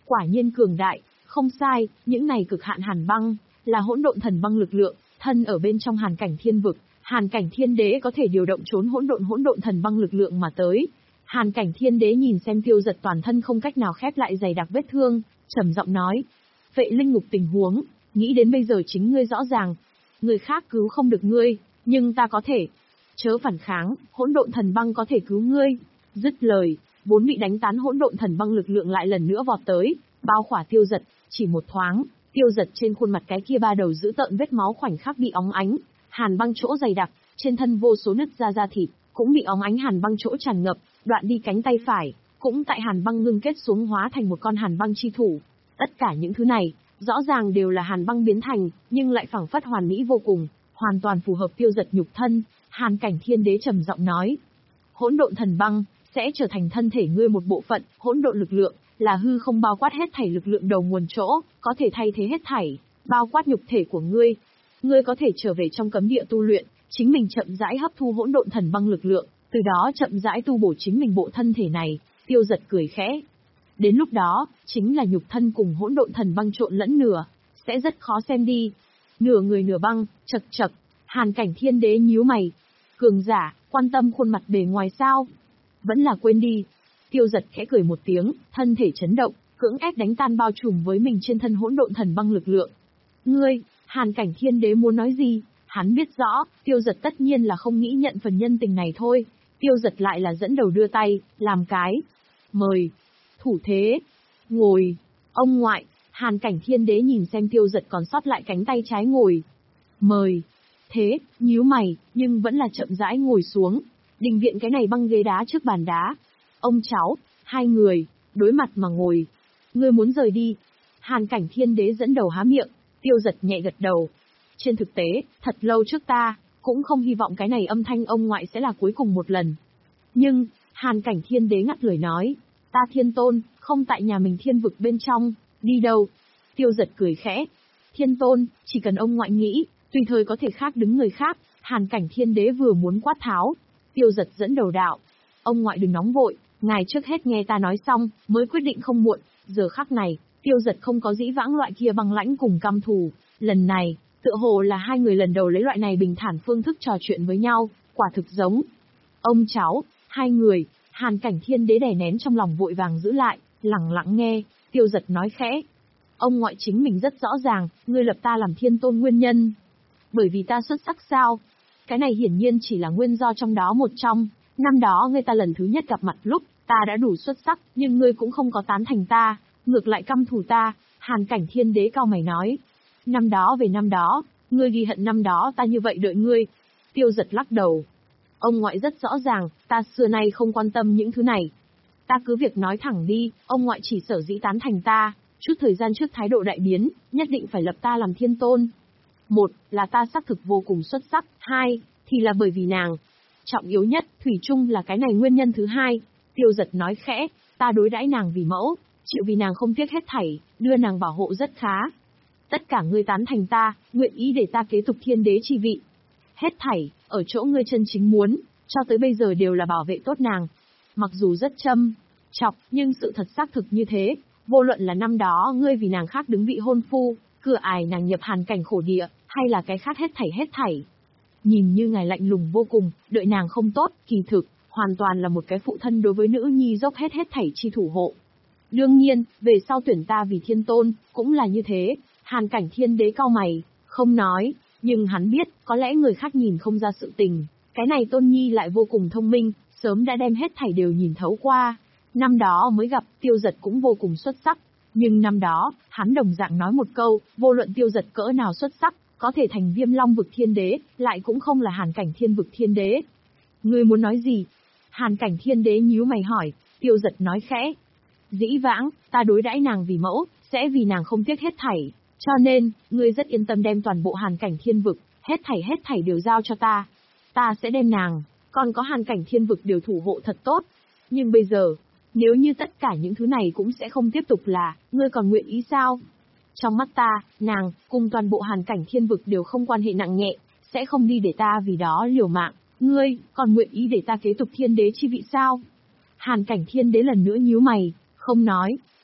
Quả nhiên cường đại, không sai, những này cực hạn hàn băng, là hỗn độn thần băng lực lượng, thân ở bên trong hàn cảnh thiên vực, hàn cảnh thiên đế có thể điều động trốn hỗn độn hỗn độn thần băng lực lượng mà tới. Hàn cảnh thiên đế nhìn xem Tiêu Giật toàn thân không cách nào khép lại dày đặc vết thương, trầm giọng nói. Vệ linh ngục tình huống, nghĩ đến bây giờ chính ngươi rõ ràng. Người khác cứu không được ngươi, nhưng ta có thể. Chớ phản kháng, hỗn độn thần băng có thể cứu ngươi. Dứt lời, vốn bị đánh tán hỗn độn thần băng lực lượng lại lần nữa vọt tới, bao khỏa Tiêu Giật, chỉ một thoáng, Tiêu Giật trên khuôn mặt cái kia ba đầu giữ tợn vết máu khoảnh khắc bị óng ánh, hàn băng chỗ dày đặc, trên thân vô số nứt ra da thịt, cũng bị óng ánh hàn băng chỗ tràn ngập, đoạn đi cánh tay phải, cũng tại hàn băng ngưng kết xuống hóa thành một con hàn băng chi thủ. Tất cả những thứ này, rõ ràng đều là hàn băng biến thành, nhưng lại phảng phất hoàn mỹ vô cùng, hoàn toàn phù hợp Tiêu Giật nhục thân. Hàn cảnh thiên đế trầm giọng nói, hỗn độn thần băng sẽ trở thành thân thể ngươi một bộ phận, hỗn độn lực lượng là hư không bao quát hết thảy lực lượng đầu nguồn chỗ, có thể thay thế hết thảy, bao quát nhục thể của ngươi. Ngươi có thể trở về trong cấm địa tu luyện, chính mình chậm rãi hấp thu hỗn độn thần băng lực lượng, từ đó chậm rãi tu bổ chính mình bộ thân thể này. Tiêu Giật cười khẽ. Đến lúc đó, chính là nhục thân cùng hỗn độn thần băng trộn lẫn nửa, sẽ rất khó xem đi. Nửa người nửa băng, chậc chậc. Hàn cảnh thiên đế nhíu mày. Cường giả, quan tâm khuôn mặt bề ngoài sao? Vẫn là quên đi. Tiêu Giật khẽ cười một tiếng, thân thể chấn động, cưỡng ép đánh tan bao trùm với mình trên thân hỗn độn thần băng lực lượng. Ngươi, Hàn cảnh thiên đế muốn nói gì? Hắn biết rõ, Tiêu Giật tất nhiên là không nghĩ nhận phần nhân tình này thôi. Tiêu Giật lại là dẫn đầu đưa tay, làm cái. Mời. Thủ thế. Ngồi. Ông ngoại, Hàn cảnh thiên đế nhìn xem Tiêu Giật còn sót lại cánh tay trái ngồi. Mời. Thế, nhíu mày, nhưng vẫn là chậm rãi ngồi xuống. Đình viện cái này băng ghế đá trước bàn đá. Ông cháu, hai người, đối mặt mà ngồi. Ngươi muốn rời đi. Hàn cảnh thiên đế dẫn đầu há miệng, Tiêu Giật nhẹ gật đầu. Trên thực tế, thật lâu trước ta, cũng không hy vọng cái này âm thanh ông ngoại sẽ là cuối cùng một lần. Nhưng, Hàn cảnh thiên đế ngắt lời nói, ta thiên tôn, không tại nhà mình thiên vực bên trong, đi đâu? Tiêu Giật cười khẽ. Thiên tôn, chỉ cần ông ngoại nghĩ, tùy thời có thể khác đứng người khác. Hàn cảnh thiên đế vừa muốn quát tháo. Tiêu Giật dẫn đầu đạo. Ông ngoại đừng nóng vội, ngài trước hết nghe ta nói xong, mới quyết định không muộn. Giờ khắc này, Tiêu Giật không có dĩ vãng loại kia băng lãnh cùng căm thù. Lần này, tựa hồ là hai người lần đầu lấy loại này bình thản phương thức trò chuyện với nhau, quả thực giống. Ông cháu, hai người, Hàn cảnh thiên đế đè nén trong lòng vội vàng giữ lại, lặng lặng nghe, Tiêu Giật nói khẽ. Ông ngoại chính mình rất rõ ràng, ngươi lập ta làm thiên tôn nguyên nhân. Bởi vì ta xuất sắc sao? Cái này hiển nhiên chỉ là nguyên do trong đó một trong. Năm đó ngươi ta lần thứ nhất gặp mặt lúc, ta đã đủ xuất sắc, nhưng ngươi cũng không có tán thành ta, ngược lại căm thù ta. Hàn cảnh thiên đế cao mày nói. Năm đó về năm đó, ngươi ghi hận năm đó ta như vậy đợi ngươi. Tiêu Giật lắc đầu. Ông ngoại rất rõ ràng, ta xưa nay không quan tâm những thứ này. Ta cứ việc nói thẳng đi, ông ngoại chỉ sở dĩ tán thành ta, chút thời gian trước thái độ đại biến, nhất định phải lập ta làm thiên tôn. Một, là ta xác thực vô cùng xuất sắc, hai, thì là bởi vì nàng. Trọng yếu nhất, thủy chung là cái này nguyên nhân thứ hai. Tiêu Giật nói khẽ, ta đối đãi nàng vì mẫu, chịu vì nàng không tiếc hết thảy, đưa nàng bảo hộ rất khá. Tất cả ngươi tán thành ta, nguyện ý để ta kế tục thiên đế chi vị. Hết thảy, ở chỗ ngươi chân chính muốn, cho tới bây giờ đều là bảo vệ tốt nàng. Mặc dù rất châm chọc, nhưng sự thật xác thực như thế. Vô luận là năm đó ngươi vì nàng khác đứng vị hôn phu, cửa ải nàng nhập hàn cảnh khổ địa, hay là cái khác hết thảy hết thảy. Nhìn như ngài lạnh lùng vô cùng, đợi nàng không tốt, kỳ thực, hoàn toàn là một cái phụ thân đối với nữ nhi dốc hết hết thảy chi thủ hộ. Đương nhiên, về sau tuyển ta vì thiên tôn, cũng là như thế. Hàn cảnh thiên đế cau mày, không nói, nhưng hắn biết, có lẽ người khác nhìn không ra sự tình. Cái này tôn nhi lại vô cùng thông minh, sớm đã đem hết thảy đều nhìn thấu qua. Năm đó mới gặp, Tiêu Giật cũng vô cùng xuất sắc. Nhưng năm đó, hắn đồng dạng nói một câu, vô luận Tiêu Giật cỡ nào xuất sắc, có thể thành Viêm Long vực thiên đế, lại cũng không là Hàn cảnh thiên vực thiên đế. Ngươi muốn nói gì? Hàn cảnh thiên đế nhíu mày hỏi. Tiêu Giật nói khẽ. Dĩ vãng, ta đối đãi nàng vì mẫu, sẽ vì nàng không tiếc hết thảy. Cho nên, ngươi rất yên tâm đem toàn bộ hàn cảnh thiên vực, hết thảy hết thảy đều giao cho ta. Ta sẽ đem nàng, còn có hàn cảnh thiên vực đều thủ hộ thật tốt. Nhưng bây giờ, nếu như tất cả những thứ này cũng sẽ không tiếp tục là, ngươi còn nguyện ý sao? Trong mắt ta, nàng, cùng toàn bộ hàn cảnh thiên vực đều không quan hệ nặng nhẹ, sẽ không đi để ta vì đó liều mạng. Ngươi, còn nguyện ý để ta kế tục thiên đế chi vị sao? Hàn cảnh thiên đế lần nữa nhíu mày, không nói.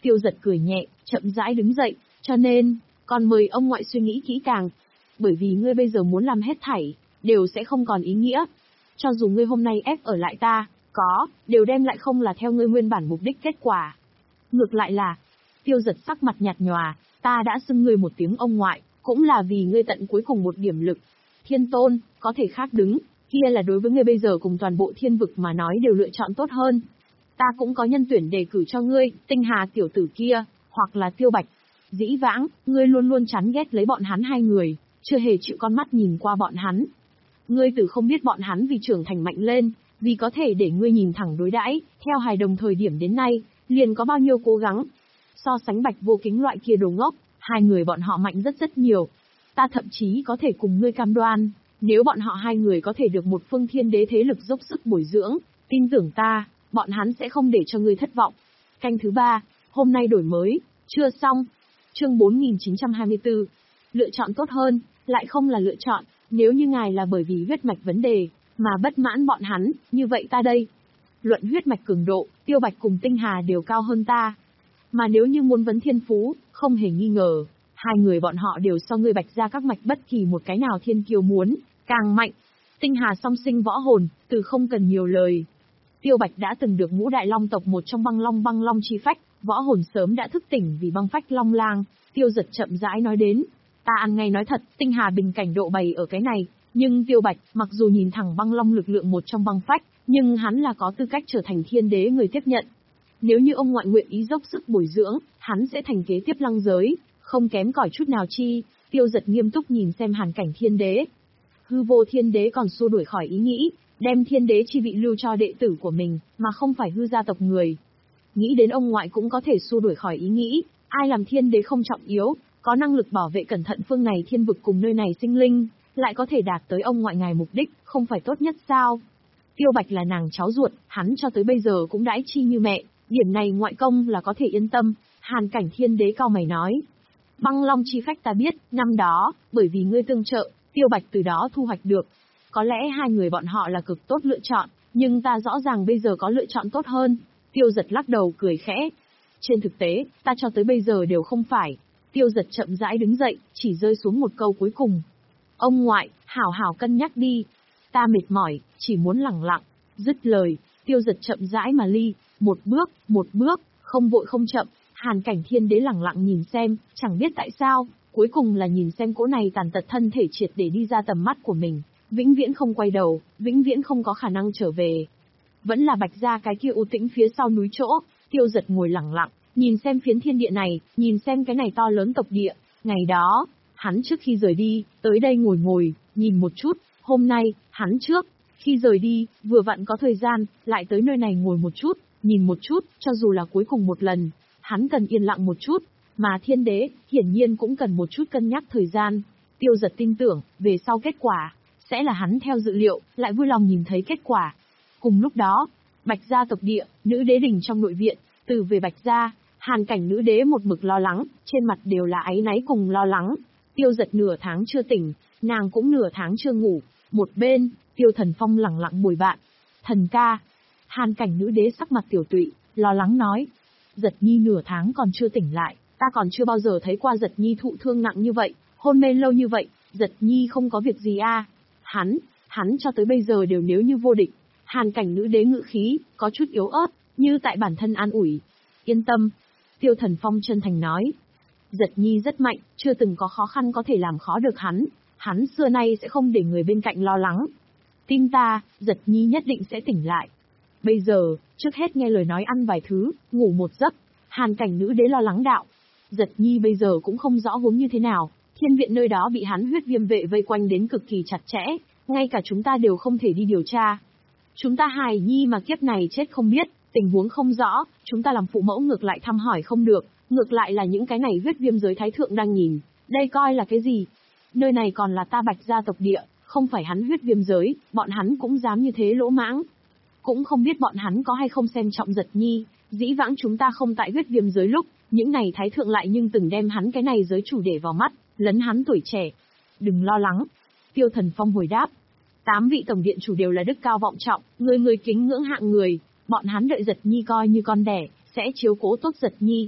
Tiêu Giật cười nhẹ, chậm rãi đứng dậy, cho nên, còn mời ông ngoại suy nghĩ kỹ càng. Bởi vì ngươi bây giờ muốn làm hết thảy, đều sẽ không còn ý nghĩa. Cho dù ngươi hôm nay ép ở lại ta, có, đều đem lại không là theo ngươi nguyên bản mục đích kết quả. Ngược lại là, Tiêu Giật sắc mặt nhạt nhòa, ta đã xưng ngươi một tiếng ông ngoại, cũng là vì ngươi tận cuối cùng một điểm lực. Thiên tôn, có thể khác đứng, kia là đối với ngươi bây giờ cùng toàn bộ thiên vực mà nói đều lựa chọn tốt hơn. Ta cũng có nhân tuyển đề cử cho ngươi, Tinh Hà tiểu tử kia, hoặc là Tiêu Bạch. Dĩ vãng, ngươi luôn luôn chán ghét lấy bọn hắn hai người, chưa hề chịu con mắt nhìn qua bọn hắn. Ngươi từ không biết bọn hắn vì trưởng thành mạnh lên, vì có thể để ngươi nhìn thẳng đối đãi, theo hài đồng thời điểm đến nay, liền có bao nhiêu cố gắng. So sánh Bạch Vô Kính loại kia đồ ngốc, hai người bọn họ mạnh rất rất nhiều. Ta thậm chí có thể cùng ngươi cam đoan, nếu bọn họ hai người có thể được một phương thiên đế thế lực dốc sức bồi dưỡng, tin tưởng ta, bọn hắn sẽ không để cho ngươi thất vọng. Canh thứ ba, hôm nay đổi mới, chưa xong. Chương bốn nghìn chín trăm hai mươi tư. Lựa chọn tốt hơn, lại không là lựa chọn, nếu như ngài là bởi vì huyết mạch vấn đề, mà bất mãn bọn hắn, như vậy ta đây. Luận huyết mạch cường độ, Tiêu Bạch cùng Tinh Hà đều cao hơn ta. Mà nếu như muốn vấn thiên phú, không hề nghi ngờ, hai người bọn họ đều so ngươi Bạch ra các mạch bất kỳ một cái nào thiên kiều muốn, càng mạnh. Tinh Hà song sinh võ hồn, từ không cần nhiều lời. Tiêu Bạch đã từng được ngũ đại long tộc một trong băng long băng long chi phách, võ hồn sớm đã thức tỉnh vì băng phách long lang. Tiêu Giật chậm rãi nói đến, ta ăn ngay nói thật, Tinh Hà bình cảnh độ bày ở cái này, nhưng Tiêu Bạch, mặc dù nhìn thẳng băng long lực lượng một trong băng phách, nhưng hắn là có tư cách trở thành thiên đế người tiếp nhận. Nếu như ông ngoại nguyện ý dốc sức bồi dưỡng, hắn sẽ thành kế tiếp lăng giới, không kém cỏi chút nào chi. Tiêu Giật nghiêm túc nhìn xem hàn cảnh thiên đế. Hư vô thiên đế còn xua đuổi khỏi ý nghĩ, đem thiên đế chi vị lưu cho đệ tử của mình, mà không phải hư gia tộc người. Nghĩ đến ông ngoại cũng có thể xua đuổi khỏi ý nghĩ, ai làm thiên đế không trọng yếu, có năng lực bảo vệ cẩn thận phương này thiên vực cùng nơi này sinh linh, lại có thể đạt tới ông ngoại ngài mục đích, không phải tốt nhất sao? Tiêu Bạch là nàng cháu ruột, hắn cho tới bây giờ cũng đãi chi như mẹ, điểm này ngoại công là có thể yên tâm. Hàn cảnh thiên đế cao mày nói. Băng long chi phách ta biết, năm đó, bởi vì ngươi tương trợ, Tiêu Bạch từ đó thu hoạch được. Có lẽ hai người bọn họ là cực tốt lựa chọn, nhưng ta rõ ràng bây giờ có lựa chọn tốt hơn. Tiêu Giật lắc đầu cười khẽ. Trên thực tế, ta cho tới bây giờ đều không phải. Tiêu Giật chậm rãi đứng dậy, chỉ rơi xuống một câu cuối cùng. Ông ngoại, hảo hảo cân nhắc đi. Ta mệt mỏi, chỉ muốn lẳng lặng. Dứt lời, Tiêu Giật chậm rãi mà ly, một bước, một bước, không vội không chậm. Hàn cảnh thiên đế lẳng lặng nhìn xem, chẳng biết tại sao, cuối cùng là nhìn xem cỗ này tàn tật thân thể triệt để đi ra tầm mắt của mình, vĩnh viễn không quay đầu, vĩnh viễn không có khả năng trở về. Vẫn là Bạch gia cái kia u tĩnh phía sau núi chỗ. Tiêu Giật ngồi lẳng lặng, nhìn xem phiến thiên địa này, nhìn xem cái này to lớn tộc địa. Ngày đó, hắn trước khi rời đi, tới đây ngồi ngồi, nhìn một chút. Hôm nay, hắn trước khi rời đi, vừa vặn có thời gian, lại tới nơi này ngồi một chút, nhìn một chút, cho dù là cuối cùng một lần. Hắn cần yên lặng một chút, mà thiên đế, hiển nhiên cũng cần một chút cân nhắc thời gian. Tiêu Giật tin tưởng, về sau kết quả, sẽ là hắn theo dự liệu, lại vui lòng nhìn thấy kết quả. Cùng lúc đó, Bạch gia tộc địa, nữ đế đình trong nội viện, từ về Bạch gia, hàn cảnh nữ đế một mực lo lắng, trên mặt đều là áy náy cùng lo lắng. Tiêu Giật nửa tháng chưa tỉnh, nàng cũng nửa tháng chưa ngủ. Một bên, Tiêu Thần Phong lẳng lặng bồi bạn. Thần ca. Hàn cảnh nữ đế sắc mặt tiểu tụy, lo lắng nói. Giật Nhi nửa tháng còn chưa tỉnh lại, ta còn chưa bao giờ thấy qua Giật Nhi thụ thương nặng như vậy, hôn mê lâu như vậy, Giật Nhi không có việc gì à. Hắn, hắn cho tới bây giờ đều nếu như vô địch. Hàn cảnh nữ đế ngữ khí, có chút yếu ớt, như tại bản thân an ủi. Yên tâm. Tiêu Thần Phong chân thành nói. Giật Nhi rất mạnh, chưa từng có khó khăn có thể làm khó được hắn. Hắn xưa nay sẽ không để người bên cạnh lo lắng. Tin ta, Giật Nhi nhất định sẽ tỉnh lại. Bây giờ, trước hết nghe lời nói ăn vài thứ, ngủ một giấc. Hàn cảnh nữ đế lo lắng đạo. Giật Nhi bây giờ cũng không rõ huống như thế nào. Thiên viện nơi đó bị hắn huyết viêm vệ vây quanh đến cực kỳ chặt chẽ, ngay cả chúng ta đều không thể đi điều tra. Chúng ta hài nhi mà kiếp này chết không biết, tình huống không rõ, chúng ta làm phụ mẫu ngược lại thăm hỏi không được, ngược lại là những cái này huyết viêm giới thái thượng đang nhìn, đây coi là cái gì? Nơi này còn là ta Bạch gia tộc địa, không phải hắn huyết viêm giới, bọn hắn cũng dám như thế lỗ mãng. Cũng không biết bọn hắn có hay không xem trọng Giật Nhi, dĩ vãng chúng ta không tại huyết viêm giới lúc, những này thái thượng lại nhưng từng đem hắn cái này giới chủ để vào mắt, lấn hắn tuổi trẻ. Đừng lo lắng. Tiêu Thần Phong hồi đáp. Tám vị tổng điện chủ đều là đức cao vọng trọng, người người kính ngưỡng hạng người, bọn hắn đợi Giật Nhi coi như con đẻ, sẽ chiếu cố tốt Giật Nhi.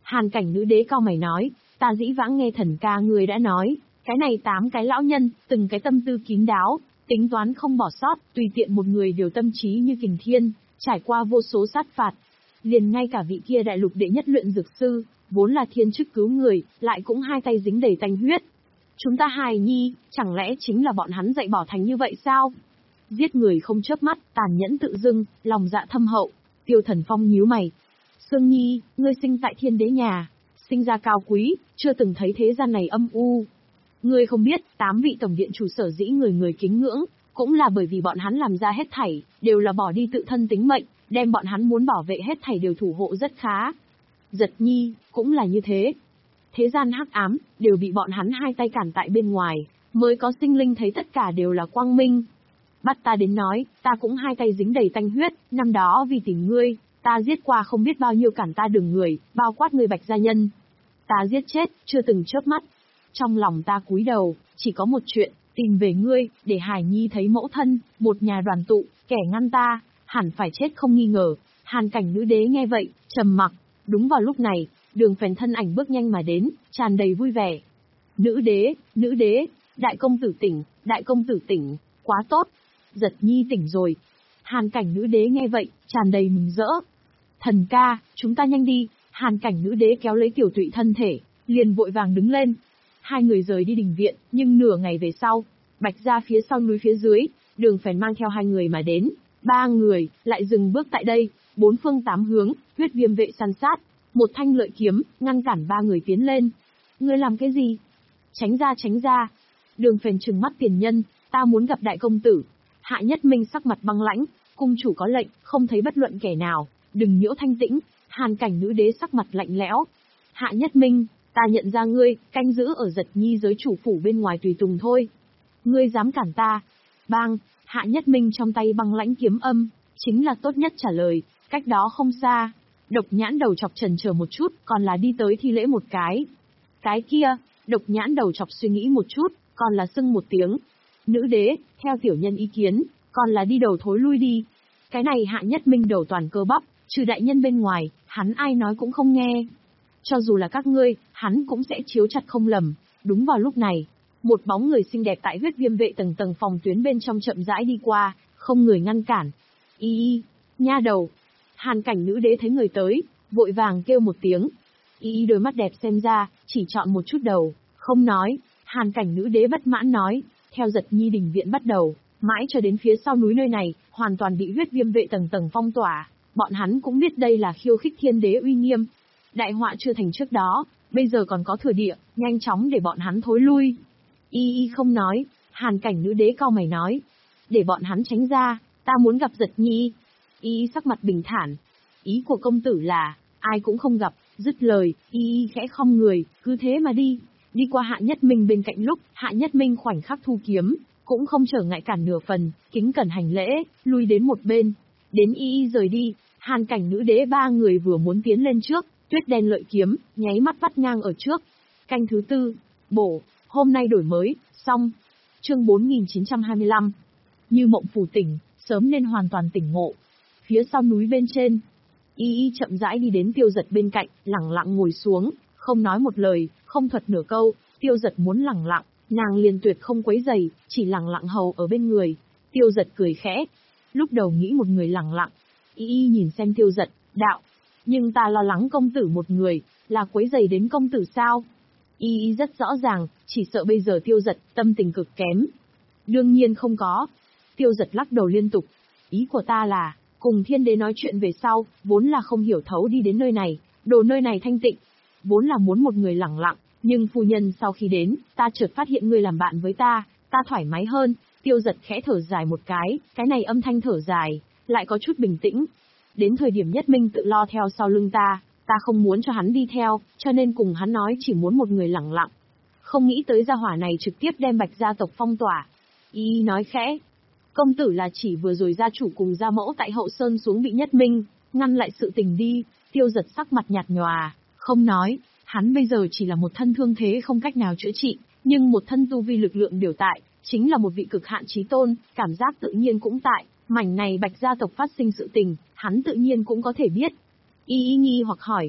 Hàn Cảnh nữ đế cao mày nói, ta dĩ vãng nghe thần ca ngươi đã nói, cái này tám cái lão nhân, từng cái tâm tư kín đáo, tính toán không bỏ sót, tùy tiện một người đều tâm trí như kình thiên, trải qua vô số sát phạt. Liền ngay cả vị kia đại lục đệ nhất luyện dược sư, vốn là thiên chức cứu người, lại cũng hai tay dính đầy tanh huyết. Chúng ta hài nhi, chẳng lẽ chính là bọn hắn dạy bỏ thành như vậy sao? Giết người không chớp mắt, tàn nhẫn tự dưng, lòng dạ thâm hậu. Tiêu Thần Phong nhíu mày. Sương Nhi, ngươi sinh tại thiên đế nhà, sinh ra cao quý, chưa từng thấy thế gian này âm u. Ngươi không biết, tám vị tổng điện chủ sở dĩ người người kính ngưỡng, cũng là bởi vì bọn hắn làm ra hết thảy, đều là bỏ đi tự thân tính mệnh, đem bọn hắn muốn bảo vệ hết thảy đều thủ hộ rất khá. Giật Nhi, cũng là như thế. Thế gian hắc ám, đều bị bọn hắn hai tay cản tại bên ngoài, mới có sinh linh thấy tất cả đều là quang minh. Bắt ta đến nói, ta cũng hai tay dính đầy tanh huyết, năm đó vì tình ngươi, ta giết qua không biết bao nhiêu cản ta đường người, bao quát người Bạch gia nhân. Ta giết chết, chưa từng chớp mắt. Trong lòng ta cúi đầu, chỉ có một chuyện, tìm về ngươi, để Hải Nhi thấy mẫu thân, một nhà đoàn tụ, kẻ ngăn ta, hẳn phải chết không nghi ngờ. Hàn Cảnh nữ đế nghe vậy, trầm mặc. Đúng vào lúc này, Đường Phèn thân ảnh bước nhanh mà đến, tràn đầy vui vẻ. Nữ đế, nữ đế, đại công tử tỉnh, đại công tử tỉnh, quá tốt. Giật Nhi tỉnh rồi. Hàn Cảnh nữ đế nghe vậy, tràn đầy mừng rỡ. Thần ca, chúng ta nhanh đi. Hàn Cảnh nữ đế kéo lấy Tiểu Tụy thân thể, liền vội vàng đứng lên. Hai người rời đi đình viện, nhưng nửa ngày về sau, Bạch gia phía sau núi phía dưới, Đường Phèn mang theo hai người mà đến. Ba người, lại dừng bước tại đây, bốn phương tám hướng, huyết viêm vệ săn sát. Một thanh lợi kiếm, ngăn cản ba người tiến lên. Ngươi làm cái gì? Tránh ra tránh ra. Đường Phèn trừng mắt tiền nhân, ta muốn gặp đại công tử. Hạ Nhất Minh sắc mặt băng lãnh, cung chủ có lệnh, không thấy bất luận kẻ nào, đừng nhiễu thanh tĩnh. Hàn Cảnh nữ đế sắc mặt lạnh lẽo. Hạ Nhất Minh, ta nhận ra ngươi, canh giữ ở Giật Nhi giới chủ phủ bên ngoài tùy tùng thôi. Ngươi dám cản ta? Bang, Hạ Nhất Minh trong tay băng lãnh kiếm âm, chính là tốt nhất trả lời. Cách đó không xa, Độc Nhãn đầu chọc chần chờ một chút, còn là đi tới thi lễ một cái. Cái kia, Độc Nhãn đầu chọc suy nghĩ một chút, còn là xưng một tiếng. Nữ đế, theo tiểu nhân ý kiến, còn là đi đầu thối lui đi. Cái này Hạ Nhất Minh đầu toàn cơ bắp, trừ đại nhân bên ngoài, hắn ai nói cũng không nghe. Cho dù là các ngươi, hắn cũng sẽ chiếu chặt không lầm. Đúng vào lúc này, một bóng người xinh đẹp tại huyết viêm vệ tầng tầng phòng tuyến bên trong chậm rãi đi qua, không người ngăn cản. Y y, nha đầu. Hàn Cảnh nữ đế thấy người tới, vội vàng kêu một tiếng. Y y đôi mắt đẹp xem ra, chỉ chọn một chút đầu, không nói. Hàn Cảnh nữ đế bất mãn nói, theo Giật Nhi đình viện bắt đầu, mãi cho đến phía sau núi nơi này, hoàn toàn bị huyết viêm vệ tầng tầng phong tỏa. Bọn hắn cũng biết đây là khiêu khích thiên đế uy nghiêm. Đại họa chưa thành trước đó, bây giờ còn có thừa địa, nhanh chóng để bọn hắn thối lui. Y y không nói, Hàn Cảnh nữ đế cau mày nói. Để bọn hắn tránh ra, ta muốn gặp Giật Nhi. Y y sắc mặt bình thản. Ý của công tử là, ai cũng không gặp, dứt lời, y y khẽ khom người, cứ thế mà đi. Đi qua Hạ Nhất Minh bên cạnh lúc, Hạ Nhất Minh khoảnh khắc thu kiếm, cũng không trở ngại cản nửa phần, kính cẩn hành lễ, lui đến một bên. Đến y y rời đi, Hàn Cảnh nữ đế ba người vừa muốn tiến lên trước, tuyết đen lợi kiếm, nháy mắt vắt ngang ở trước. Canh thứ tư, bổ, hôm nay đổi mới, xong. Chương bốn nghìn chín trăm hai mươi lăm. Như mộng phù tỉnh, sớm nên hoàn toàn tỉnh ngộ. Phía sau núi bên trên, y y chậm rãi đi đến Tiêu Giật bên cạnh, lẳng lặng ngồi xuống, không nói một lời, không thuật nửa câu. Tiêu Giật muốn lẳng lặng, nàng liền tuyệt không quấy rầy, chỉ lẳng lặng hầu ở bên người. Tiêu Giật cười khẽ. Lúc đầu nghĩ một người lẳng lặng, y y nhìn xem Tiêu Giật, đạo. Nhưng ta lo lắng công tử một người, là quấy rầy đến công tử sao? Y y rất rõ ràng, chỉ sợ bây giờ Tiêu Giật, tâm tình cực kém. Đương nhiên không có. Tiêu Giật lắc đầu liên tục. Ý của ta là, cùng thiên đế nói chuyện về sau, vốn là không hiểu thấu đi đến nơi này, đồ nơi này thanh tịnh. Vốn là muốn một người lẳng lặng, nhưng phu nhân sau khi đến, ta chợt phát hiện ngươi làm bạn với ta, ta thoải mái hơn. Tiêu Giật khẽ thở dài một cái, cái này âm thanh thở dài, lại có chút bình tĩnh. Đến thời điểm Nhất Minh tự lo theo sau lưng ta, ta không muốn cho hắn đi theo, cho nên cùng hắn nói chỉ muốn một người lẳng lặng. Không nghĩ tới gia hỏa này trực tiếp đem Bạch gia tộc phong tỏa. Y nói khẽ. Công tử là chỉ vừa rồi gia chủ cùng gia mẫu tại hậu sơn xuống bị Nhất Minh ngăn lại sự tình đi. Tiêu Giật sắc mặt nhạt nhòa, không nói. Hắn bây giờ chỉ là một thân thương thế không cách nào chữa trị, nhưng một thân tu vi lực lượng điều tại, chính là một vị cực hạn chí tôn, cảm giác tự nhiên cũng tại. Mảnh này Bạch gia tộc phát sinh sự tình, hắn tự nhiên cũng có thể biết. Y y nghi hoặc hỏi.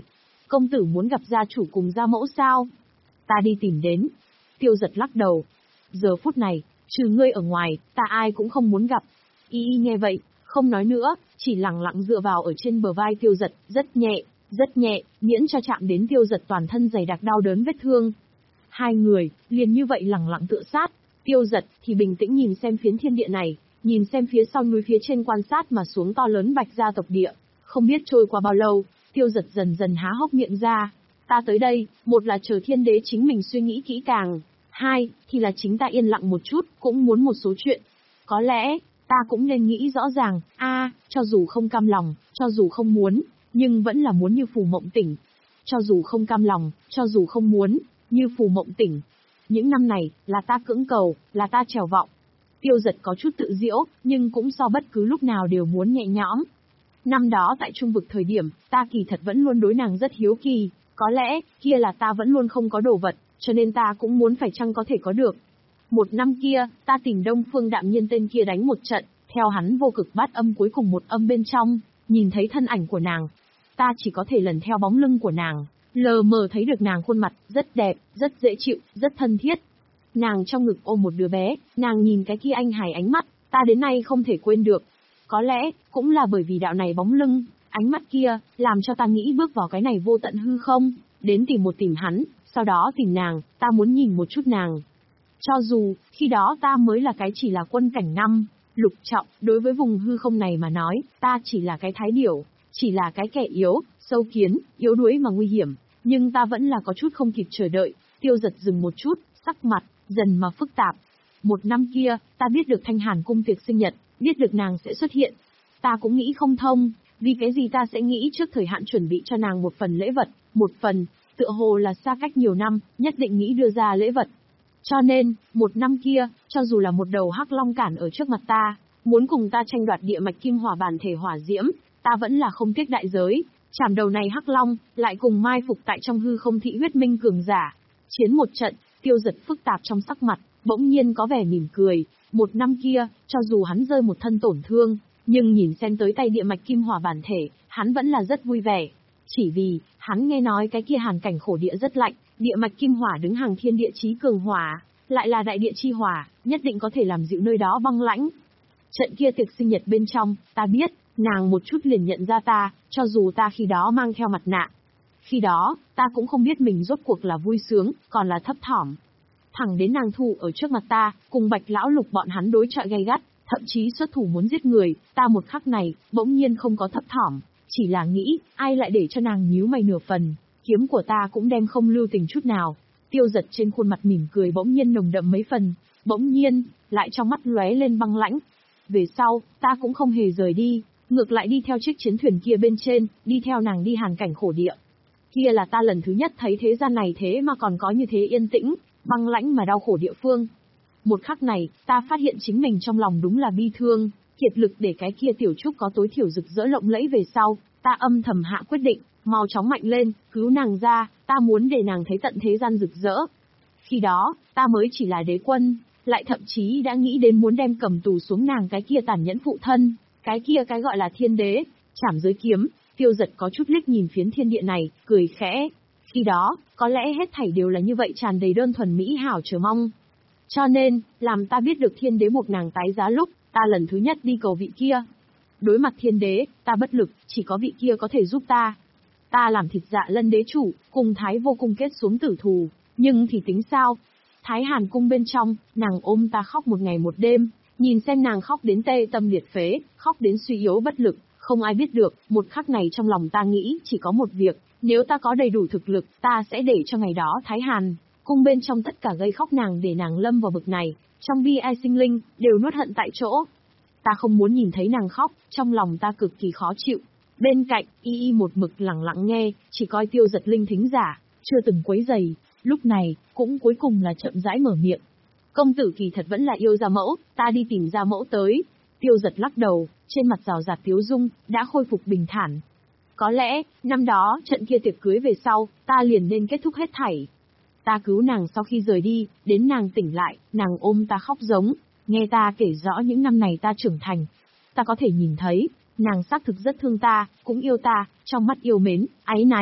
Công tử muốn gặp gia chủ cùng gia mẫu sao? Ta đi tìm đến. Tiêu Giật lắc đầu. Giờ phút này, trừ ngươi ở ngoài, ta ai cũng không muốn gặp. Y y nghe vậy, không nói nữa, chỉ lặng lặng dựa vào ở trên bờ vai Tiêu Giật, rất nhẹ, rất nhẹ, miễn cho chạm đến Tiêu Giật toàn thân dày đặc đau đớn vết thương. Hai người, liền như vậy lặng lặng tựa sát, Tiêu Giật thì bình tĩnh nhìn xem phiến thiên địa này, nhìn xem phía sau núi phía trên quan sát mà xuống to lớn Bạch gia tộc địa. Không biết trôi qua bao lâu, Tiêu Giật dần dần há hốc miệng ra. Ta tới đây, một là chờ thiên đế chính mình suy nghĩ kỹ càng, hai, thì là chính ta yên lặng một chút, cũng muốn một số chuyện. Có lẽ, ta cũng nên nghĩ rõ ràng, a, cho dù không cam lòng, cho dù không muốn, nhưng vẫn là muốn như phù mộng tỉnh. Cho dù không cam lòng, cho dù không muốn, như phù mộng tỉnh. Những năm này, là ta cưỡng cầu, là ta trèo vọng. Tiêu Giật có chút tự diễu, nhưng cũng so bất cứ lúc nào đều muốn nhẹ nhõm. Năm đó tại Trung vực thời điểm, ta kỳ thật vẫn luôn đối nàng rất hiếu kỳ, có lẽ, kia là ta vẫn luôn không có đồ vật, cho nên ta cũng muốn phải chăng có thể có được. Một năm kia, ta tìm Đông Phương Đạm Nhiên tên kia đánh một trận, theo hắn vô cực bát âm cuối cùng một âm bên trong, nhìn thấy thân ảnh của nàng. Ta chỉ có thể lần theo bóng lưng của nàng, lờ mờ thấy được nàng khuôn mặt, rất đẹp, rất dễ chịu, rất thân thiết. Nàng trong ngực ôm một đứa bé, nàng nhìn cái kia anh hài ánh mắt, ta đến nay không thể quên được. Có lẽ, cũng là bởi vì đạo này bóng lưng, ánh mắt kia, làm cho ta nghĩ bước vào cái này vô tận hư không, đến tìm một tìm hắn, sau đó tìm nàng, ta muốn nhìn một chút nàng. Cho dù, khi đó ta mới là cái chỉ là quân cảnh năm, lục trọng, đối với vùng hư không này mà nói, ta chỉ là cái thái điểu, chỉ là cái kẻ yếu, sâu kiến, yếu đuối mà nguy hiểm, nhưng ta vẫn là có chút không kịp chờ đợi. Tiêu Giật dừng một chút, sắc mặt, dần mà phức tạp. Một năm kia, ta biết được Thanh Hàn cung tiệc sinh nhật, biết được nàng sẽ xuất hiện. Ta cũng nghĩ không thông, vì cái gì ta sẽ nghĩ trước thời hạn chuẩn bị cho nàng một phần lễ vật, một phần, tựa hồ là xa cách nhiều năm, nhất định nghĩ đưa ra lễ vật. Cho nên, một năm kia, cho dù là một đầu hắc long cản ở trước mặt ta, muốn cùng ta tranh đoạt địa mạch kim hỏa bản thể hỏa diễm, ta vẫn là không tiếc đại giới, chảm đầu này hắc long, lại cùng mai phục tại trong hư không thị huyết minh cường giả. Chiến một trận, Tiêu Giật phức tạp trong sắc mặt, bỗng nhiên có vẻ mỉm cười. Một năm kia, cho dù hắn rơi một thân tổn thương, nhưng nhìn xem tới tay địa mạch kim hỏa bản thể, hắn vẫn là rất vui vẻ. Chỉ vì, hắn nghe nói cái kia hàn cảnh khổ địa rất lạnh, địa mạch kim hỏa đứng hàng thiên địa chí cường hỏa, lại là đại địa chi hỏa, nhất định có thể làm dịu nơi đó băng lãnh. Trận kia tiệc sinh nhật bên trong, ta biết, nàng một chút liền nhận ra ta, cho dù ta khi đó mang theo mặt nạ. Khi đó, ta cũng không biết mình rốt cuộc là vui sướng, còn là thấp thỏm. Thẳng đến nàng thu ở trước mặt ta, cùng Bạch lão lục bọn hắn đối chọi gay gắt, thậm chí xuất thủ muốn giết người, ta một khắc này, bỗng nhiên không có thấp thỏm, chỉ là nghĩ, ai lại để cho nàng nhíu mày nửa phần, kiếm của ta cũng đem không lưu tình chút nào. Tiêu Giật trên khuôn mặt mỉm cười bỗng nhiên nồng đậm mấy phần, bỗng nhiên, lại trong mắt lóe lên băng lãnh. Về sau, ta cũng không hề rời đi, ngược lại đi theo chiếc chiến thuyền kia bên trên, đi theo nàng đi hàn cảnh khổ địa. Kia là ta lần thứ nhất thấy thế gian này thế mà còn có như thế yên tĩnh, băng lãnh mà đau khổ địa phương. Một khắc này, ta phát hiện chính mình trong lòng đúng là bi thương, kiệt lực để cái kia tiểu trúc có tối thiểu rực rỡ lộng lẫy về sau, ta âm thầm hạ quyết định, mau chóng mạnh lên, cứu nàng ra, ta muốn để nàng thấy tận thế gian rực rỡ. Khi đó, ta mới chỉ là đế quân, lại thậm chí đã nghĩ đến muốn đem cầm tù xuống nàng cái kia tàn nhẫn phụ thân, cái kia cái gọi là thiên đế, chảm giới kiếm. Tiêu Giật có chút liếc nhìn phiến thiên địa này, cười khẽ. Khi đó, có lẽ hết thảy đều là như vậy tràn đầy đơn thuần mỹ hảo chờ mong. Cho nên, làm ta biết được thiên đế buộc nàng tái giá lúc, ta lần thứ nhất đi cầu vị kia. Đối mặt thiên đế, ta bất lực, chỉ có vị kia có thể giúp ta. Ta làm thịt Dạ Lân đế chủ, cùng Thái vô cung kết xuống tử thù, nhưng thì tính sao? Thái Hàn cung bên trong, nàng ôm ta khóc một ngày một đêm, nhìn xem nàng khóc đến tê tâm liệt phế, khóc đến suy yếu bất lực, không ai biết được, một khắc này trong lòng ta nghĩ chỉ có một việc, nếu ta có đầy đủ thực lực, ta sẽ để cho ngày đó Thái Hàn cung bên trong tất cả gây khóc nàng để nàng lâm vào bực này, trong bi ai sinh linh, đều nuốt hận tại chỗ. Ta không muốn nhìn thấy nàng khóc, trong lòng ta cực kỳ khó chịu. Bên cạnh, y y một mực lặng lặng nghe, chỉ coi Tiêu Giật linh thính giả, chưa từng quấy rầy, lúc này, cũng cuối cùng là chậm rãi mở miệng. Công tử kỳ thật vẫn là yêu gia mẫu, ta đi tìm gia mẫu tới. Tiêu Giật lắc đầu, trên mặt rào rạt tiếu dung, đã khôi phục bình thản. Có lẽ, năm đó, trận kia tiệc cưới về sau, ta liền nên kết thúc hết thảy. Ta cứu nàng sau khi rời đi, đến nàng tỉnh lại, nàng ôm ta khóc giống, nghe ta kể rõ những năm này ta trưởng thành. Ta có thể nhìn thấy, nàng xác thực rất thương ta, cũng yêu ta, trong mắt yêu mến, áy náy.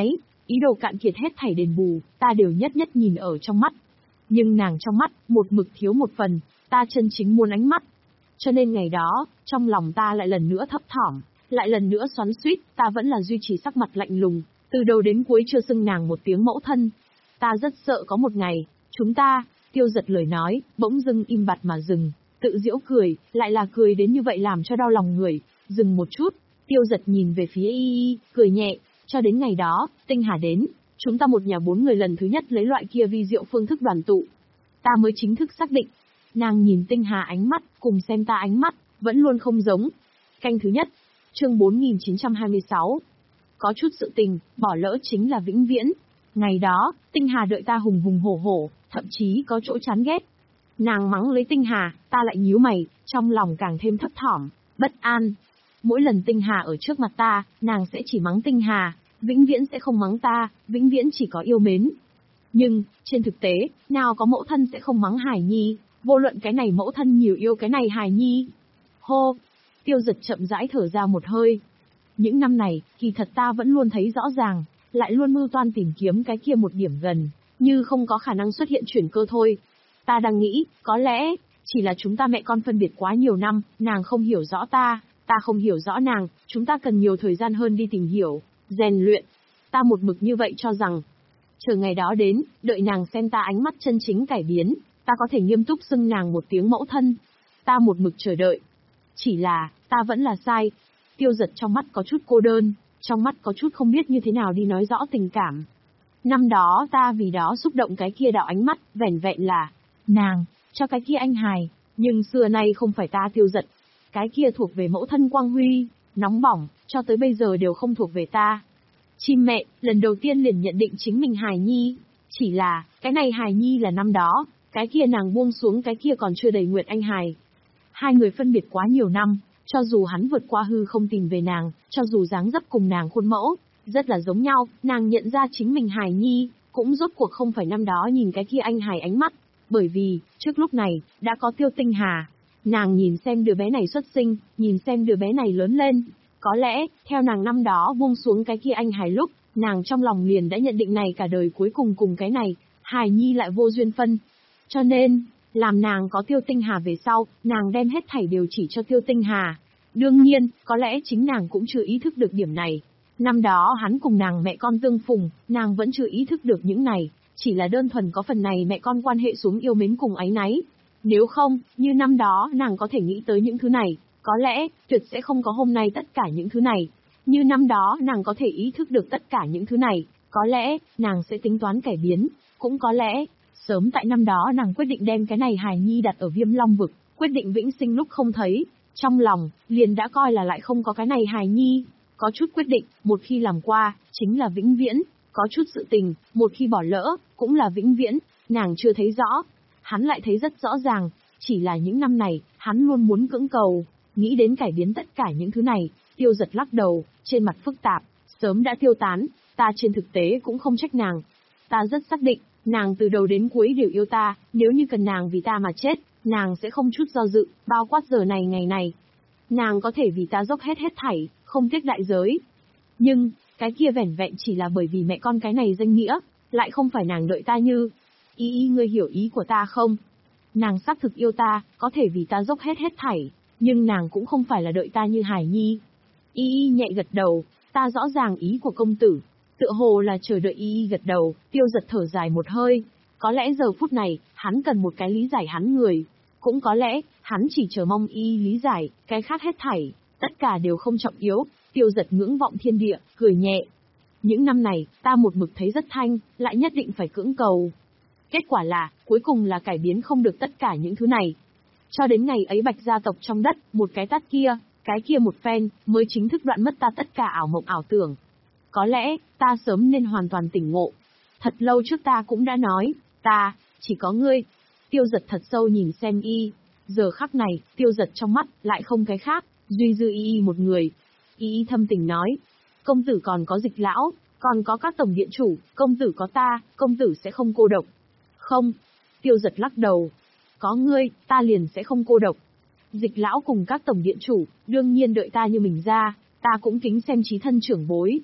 Ý đồ cạn kiệt hết thảy đền bù, ta đều nhất nhất nhìn ở trong mắt. Nhưng nàng trong mắt, một mực thiếu một phần, ta chân chính muốn ánh mắt. Cho nên ngày đó, trong lòng ta lại lần nữa thấp thỏm, lại lần nữa xoắn xuýt, ta vẫn là duy trì sắc mặt lạnh lùng, từ đầu đến cuối chưa xưng nàng một tiếng mẫu thân. Ta rất sợ có một ngày, chúng ta, Tiêu Giật lời nói, bỗng dưng im bặt mà dừng, tự giễu cười, lại là cười đến như vậy làm cho đau lòng người, dừng một chút, Tiêu Giật nhìn về phía Y Y, cười nhẹ, cho đến ngày đó, Tinh Hà đến, chúng ta một nhà bốn người lần thứ nhất lấy loại kia vi diệu phương thức đoàn tụ. Ta mới chính thức xác định, nàng nhìn Tinh Hà ánh mắt, cùng xem ta ánh mắt, vẫn luôn không giống. Canh thứ nhất, chương bốn nghìn chín trăm hai mươi sáu. Có chút sự tình, bỏ lỡ chính là vĩnh viễn. Ngày đó, Tinh Hà đợi ta hùng hùng hổ hổ, thậm chí có chỗ chán ghét. Nàng mắng lấy Tinh Hà, ta lại nhíu mày, trong lòng càng thêm thấp thỏm, bất an. Mỗi lần Tinh Hà ở trước mặt ta, nàng sẽ chỉ mắng Tinh Hà, vĩnh viễn sẽ không mắng ta, vĩnh viễn chỉ có yêu mến. Nhưng, trên thực tế, nào có mẫu thân sẽ không mắng Hải Nhi, vô luận cái này mẫu thân nhiều yêu cái này Hải Nhi. Hô! Tiêu Giật chậm rãi thở ra một hơi. Những năm này, kỳ thật ta vẫn luôn thấy rõ ràng, lại luôn mưu toan tìm kiếm cái kia một điểm gần, như không có khả năng xuất hiện chuyển cơ thôi. Ta đang nghĩ, có lẽ, chỉ là chúng ta mẹ con phân biệt quá nhiều năm, nàng không hiểu rõ ta, ta không hiểu rõ nàng, chúng ta cần nhiều thời gian hơn đi tìm hiểu, rèn luyện. Ta một mực như vậy cho rằng, chờ ngày đó đến, đợi nàng xem ta ánh mắt chân chính cải biến, ta có thể nghiêm túc xưng nàng một tiếng mẫu thân. Ta một mực chờ đợi. Chỉ là, ta vẫn là sai. Tiêu Giật trong mắt có chút cô đơn, trong mắt có chút không biết như thế nào đi nói rõ tình cảm. Năm đó ta vì đó xúc động cái kia đạo ánh mắt, vẻn vẹn là nàng, cho cái kia anh hài, nhưng xưa nay không phải ta Tiêu Giật. Cái kia thuộc về mẫu thân quang huy, nóng bỏng, cho tới bây giờ đều không thuộc về ta. Chim mẹ, lần đầu tiên liền nhận định chính mình hài nhi, chỉ là, cái này hài nhi là năm đó, cái kia nàng buông xuống cái kia còn chưa đầy nguyệt anh hài. Hai người phân biệt quá nhiều năm, cho dù hắn vượt qua hư không tìm về nàng, cho dù dáng dấp cùng nàng khuôn mẫu, rất là giống nhau, nàng nhận ra chính mình hài nhi, cũng rốt cuộc không phải năm đó nhìn cái kia anh hài ánh mắt, bởi vì, trước lúc này, đã có Tiêu Tinh Hà. Nàng nhìn xem đứa bé này xuất sinh, nhìn xem đứa bé này lớn lên. Có lẽ, theo nàng năm đó buông xuống cái kia anh hài lúc, nàng trong lòng liền đã nhận định này cả đời cuối cùng cùng cái này, hài nhi lại vô duyên phân. Cho nên, làm nàng có Tiêu Tinh Hà về sau, nàng đem hết thảy đều chỉ cho Tiêu Tinh Hà. Đương nhiên, có lẽ chính nàng cũng chưa ý thức được điểm này. Năm đó hắn cùng nàng mẹ con tương phùng, nàng vẫn chưa ý thức được những này, chỉ là đơn thuần có phần này mẹ con quan hệ xuống yêu mến cùng áy náy. Nếu không, như năm đó nàng có thể nghĩ tới những thứ này, có lẽ, tuyệt sẽ không có hôm nay tất cả những thứ này. Như năm đó nàng có thể ý thức được tất cả những thứ này, có lẽ, nàng sẽ tính toán cải biến, cũng có lẽ, sớm tại năm đó nàng quyết định đem cái này hài nhi đặt ở Viêm Long vực, quyết định vĩnh sinh lúc không thấy, trong lòng, liền đã coi là lại không có cái này hài nhi. Có chút quyết định, một khi làm qua, chính là vĩnh viễn, có chút sự tình, một khi bỏ lỡ, cũng là vĩnh viễn, nàng chưa thấy rõ. Hắn lại thấy rất rõ ràng, chỉ là những năm này, hắn luôn muốn cưỡng cầu, nghĩ đến cải biến tất cả những thứ này, Tiêu Giật lắc đầu, trên mặt phức tạp, sớm đã tiêu tán, ta trên thực tế cũng không trách nàng. Ta rất xác định, nàng từ đầu đến cuối đều yêu ta, nếu như cần nàng vì ta mà chết, nàng sẽ không chút do dự, bao quát giờ này ngày này. Nàng có thể vì ta dốc hết hết thảy, không tiếc đại giới. Nhưng, cái kia vẻn vẹn chỉ là bởi vì mẹ con cái này danh nghĩa, lại không phải nàng đợi ta như. Y Y ngươi hiểu ý của ta không? Nàng xác thực yêu ta, có thể vì ta dốc hết hết thảy, nhưng nàng cũng không phải là đợi ta như Hải Nhi. Y Y nhẹ gật đầu, ta rõ ràng ý của công tử, tựa hồ là chờ đợi Y Y gật đầu, Tiêu Giật thở dài một hơi. Có lẽ giờ phút này, hắn cần một cái lý giải hắn người. Cũng có lẽ, hắn chỉ chờ mong Y Y lý giải, cái khác hết thảy, tất cả đều không trọng yếu. Tiêu Giật ngưỡng vọng thiên địa, cười nhẹ. Những năm này, ta một mực thấy rất thanh, lại nhất định phải cưỡng cầu. Kết quả là, cuối cùng là cải biến không được tất cả những thứ này. Cho đến ngày ấy Bạch gia tộc trong đất, một cái tát kia, cái kia một phen, mới chính thức đoạn mất ta tất cả ảo mộng ảo tưởng. Có lẽ, ta sớm nên hoàn toàn tỉnh ngộ. Thật lâu trước ta cũng đã nói, ta, chỉ có ngươi. Tiêu Giật thật sâu nhìn xem Y. Giờ khắc này, Tiêu Giật trong mắt, lại không cái khác, duy dư Y Y một người. Y Y thâm tình nói, công tử còn có Dịch lão, còn có các tổng điện chủ, công tử có ta, công tử sẽ không cô độc. Không. Tiêu Giật lắc đầu. Có ngươi, ta liền sẽ không cô độc. Dịch lão cùng các tổng điện chủ, đương nhiên đợi ta như mình ra, ta cũng kính xem chí thân trưởng bối.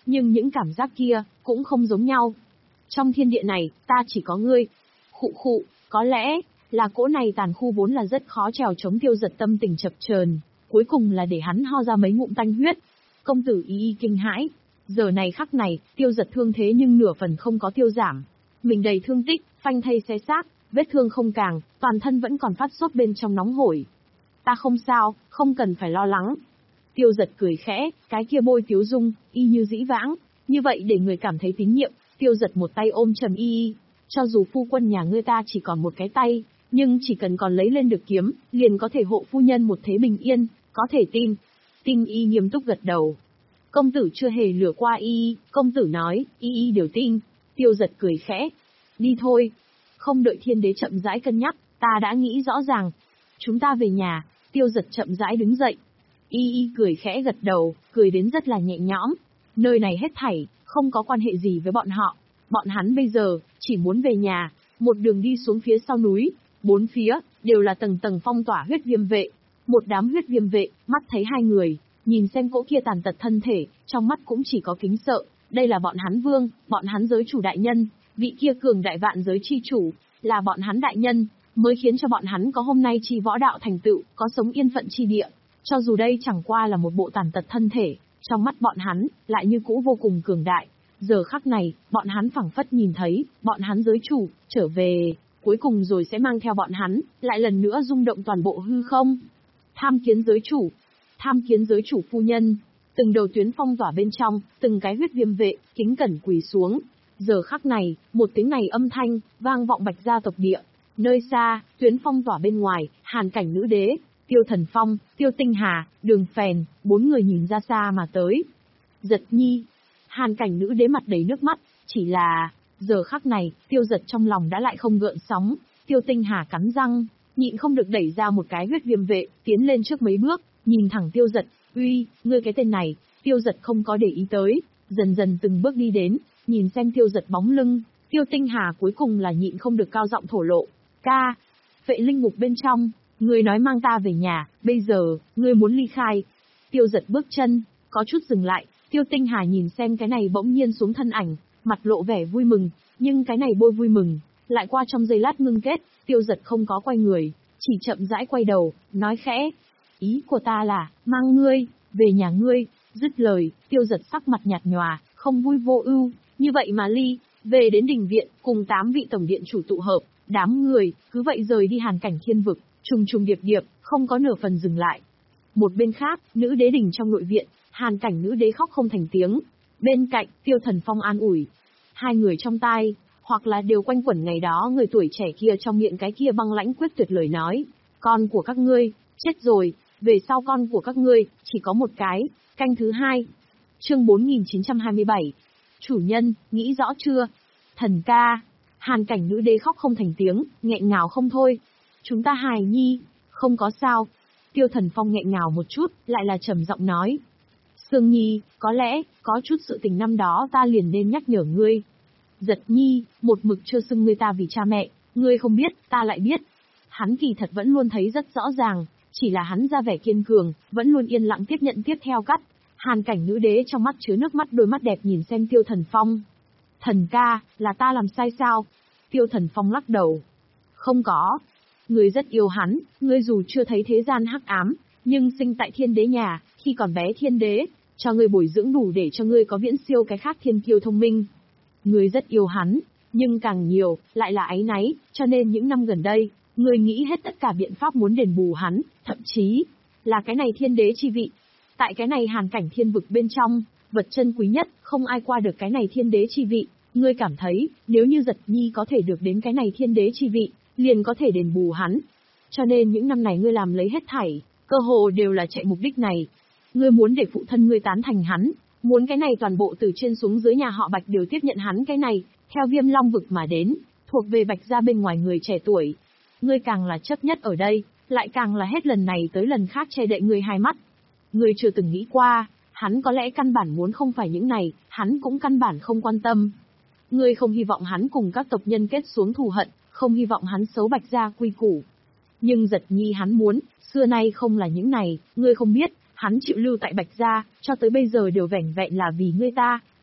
nhưng những cảm giác kia, cũng không giống nhau. Trong thiên địa này, ta chỉ có ngươi. Khụ khụ, có lẽ, là cỗ này tàn khu vốn là rất khó trèo chống Tiêu Giật tâm tình chập chờn, cuối cùng là để hắn ho ra mấy ngụm tanh huyết. Công tử y y kinh hãi. Giờ này khắc này, Tiêu Giật thương thế nhưng nửa phần không có tiêu giảm. Mình đầy thương tích, phanh thây xé xác, vết thương không càng, toàn thân vẫn còn phát sốt bên trong nóng hổi. Ta không sao, không cần phải lo lắng. Tiêu Giật cười khẽ, cái kia môi tiếu dung, y như dĩ vãng, như vậy để người cảm thấy tín nhiệm. Tiêu Giật một tay ôm trầm y y, cho dù phu quân nhà ngươi ta chỉ còn một cái tay, nhưng chỉ cần còn lấy lên được kiếm, liền có thể hộ phu nhân một thế bình yên, có thể tin. Tinh y nghiêm túc gật đầu. Công tử chưa hề lừa qua y y, công tử nói, y y đều tin. Tiêu Giật cười khẽ. Đi thôi. Không đợi thiên đế chậm rãi cân nhắc, ta đã nghĩ rõ ràng. Chúng ta về nhà. Tiêu Giật chậm rãi đứng dậy. Y y cười khẽ gật đầu, cười đến rất là nhẹ nhõm. Nơi này hết thảy, không có quan hệ gì với bọn họ. Bọn hắn bây giờ, chỉ muốn về nhà. Một đường đi xuống phía sau núi, bốn phía, đều là tầng tầng phong tỏa huyết viêm vệ. Một đám huyết viêm vệ, mắt thấy hai người, nhìn xem cỗ kia tàn tật thân thể, trong mắt cũng chỉ có kính sợ. Đây là bọn hắn vương, bọn hắn giới chủ đại nhân, vị kia cường đại vạn giới chi chủ, là bọn hắn đại nhân, mới khiến cho bọn hắn có hôm nay chi võ đạo thành tựu, có sống yên phận chi địa. Cho dù đây chẳng qua là một bộ tàn tật thân thể, trong mắt bọn hắn, lại như cũ vô cùng cường đại. Giờ khắc này, bọn hắn phảng phất nhìn thấy, bọn hắn giới chủ, trở về, cuối cùng rồi sẽ mang theo bọn hắn, lại lần nữa rung động toàn bộ hư không. Tham kiến giới chủ, tham kiến giới chủ phu nhân. Từng đầu tuyến phong tỏa bên trong, từng cái huyết viêm vệ, kính cẩn quỳ xuống. Giờ khắc này, một tiếng này âm thanh, vang vọng Bạch gia tộc địa. Nơi xa, tuyến phong tỏa bên ngoài, Hàn Cảnh nữ đế, Tiêu Thần Phong, Tiêu Tinh Hà, Đường Phèn, bốn người nhìn ra xa mà tới. Giật nhi. Hàn Cảnh nữ đế mặt đầy nước mắt, chỉ là, giờ khắc này, Tiêu Giật trong lòng đã lại không gợn sóng. Tiêu Tinh Hà cắn răng, nhịn không được đẩy ra một cái huyết viêm vệ, tiến lên trước mấy bước, nhìn thẳng Tiêu Giật. Uy, ngươi cái tên này. Tiêu Giật không có để ý tới, dần dần từng bước đi đến, nhìn xem Tiêu Giật bóng lưng. Tiêu Tinh Hà cuối cùng là nhịn không được cao giọng thổ lộ. Ca, Vệ linh ngục bên trong, ngươi nói mang ta về nhà, bây giờ, ngươi muốn ly khai. Tiêu Giật bước chân, có chút dừng lại. Tiêu Tinh Hà nhìn xem cái này bỗng nhiên xuống thân ảnh, mặt lộ vẻ vui mừng, nhưng cái này bôi vui mừng, lại qua trong giây lát ngưng kết. Tiêu Giật không có quay người, chỉ chậm rãi quay đầu, nói khẽ. Ý của ta là, mang ngươi, về nhà ngươi. Dứt lời, Tiêu Giật sắc mặt nhạt nhòa, không vui vô ưu, như vậy mà ly, về đến đình viện, cùng tám vị tổng điện chủ tụ hợp, đám người, cứ vậy rời đi Hàn Cảnh thiên vực, trùng trùng điệp điệp, không có nửa phần dừng lại. Một bên khác, nữ đế đình trong nội viện, Hàn Cảnh nữ đế khóc không thành tiếng. Bên cạnh, Tiêu Thần Phong an ủi. Hai người trong tai, hoặc là đều quanh quẩn ngày đó người tuổi trẻ kia trong miệng cái kia băng lãnh quyết tuyệt lời nói. Con của các ngươi, chết rồi, về sau con của các ngươi, chỉ có một cái. Canh thứ hai. Chương bốn nghìn chín trăm hai mươi bảy. Chủ nhân, nghĩ rõ chưa? Thần ca. Hàn Cảnh nữ đế khóc không thành tiếng, nghẹn ngào không thôi. Chúng ta hài nhi, không có sao. Tiêu Thần Phong nghẹn ngào một chút, lại là trầm giọng nói. Sương nhi, có lẽ, có chút sự tình năm đó ta liền nên nhắc nhở ngươi. Giật nhi, một mực chưa xưng ngươi ta vì cha mẹ, ngươi không biết, ta lại biết. Hắn kỳ thật vẫn luôn thấy rất rõ ràng, chỉ là hắn ra vẻ kiên cường, vẫn luôn yên lặng tiếp nhận tiếp theo cắt. Hàn Cảnh nữ đế trong mắt chứa nước mắt, đôi mắt đẹp nhìn xem Tiêu Thần Phong. Thần ca, là ta làm sai sao? Tiêu Thần Phong lắc đầu. Không có. Ngươi rất yêu hắn, ngươi dù chưa thấy thế gian hắc ám, nhưng sinh tại thiên đế nhà, khi còn bé thiên đế, cho ngươi bồi dưỡng đủ để cho ngươi có viễn siêu cái khác thiên kiêu thông minh. Ngươi rất yêu hắn, nhưng càng nhiều, lại là áy náy, cho nên những năm gần đây, ngươi nghĩ hết tất cả biện pháp muốn đền bù hắn, thậm chí, là cái này thiên đế chi vị. Tại cái này Hàn Cảnh thiên vực bên trong, vật chân quý nhất, không ai qua được cái này thiên đế chi vị. Ngươi cảm thấy, nếu như Giật nhi có thể được đến cái này thiên đế chi vị, liền có thể đền bù hắn. Cho nên những năm này ngươi làm lấy hết thảy, cơ hồ đều là chạy mục đích này. Ngươi muốn để phụ thân ngươi tán thành hắn, muốn cái này toàn bộ từ trên xuống dưới nhà họ Bạch đều tiếp nhận hắn cái này, theo Viêm Long vực mà đến, thuộc về Bạch gia bên ngoài người trẻ tuổi. Ngươi càng là chấp nhất ở đây, lại càng là hết lần này tới lần khác che đậy ngươi hai mắt. Ngươi chưa từng nghĩ qua, hắn có lẽ căn bản muốn không phải những này, hắn cũng căn bản không quan tâm. Ngươi không hy vọng hắn cùng các tộc nhân kết xuống thù hận, không hy vọng hắn xấu Bạch gia quy củ. Nhưng Giật nhi hắn muốn, xưa nay không là những này, ngươi không biết, hắn chịu lưu tại Bạch gia, cho tới bây giờ đều vẻn vẹn là vì ngươi ta,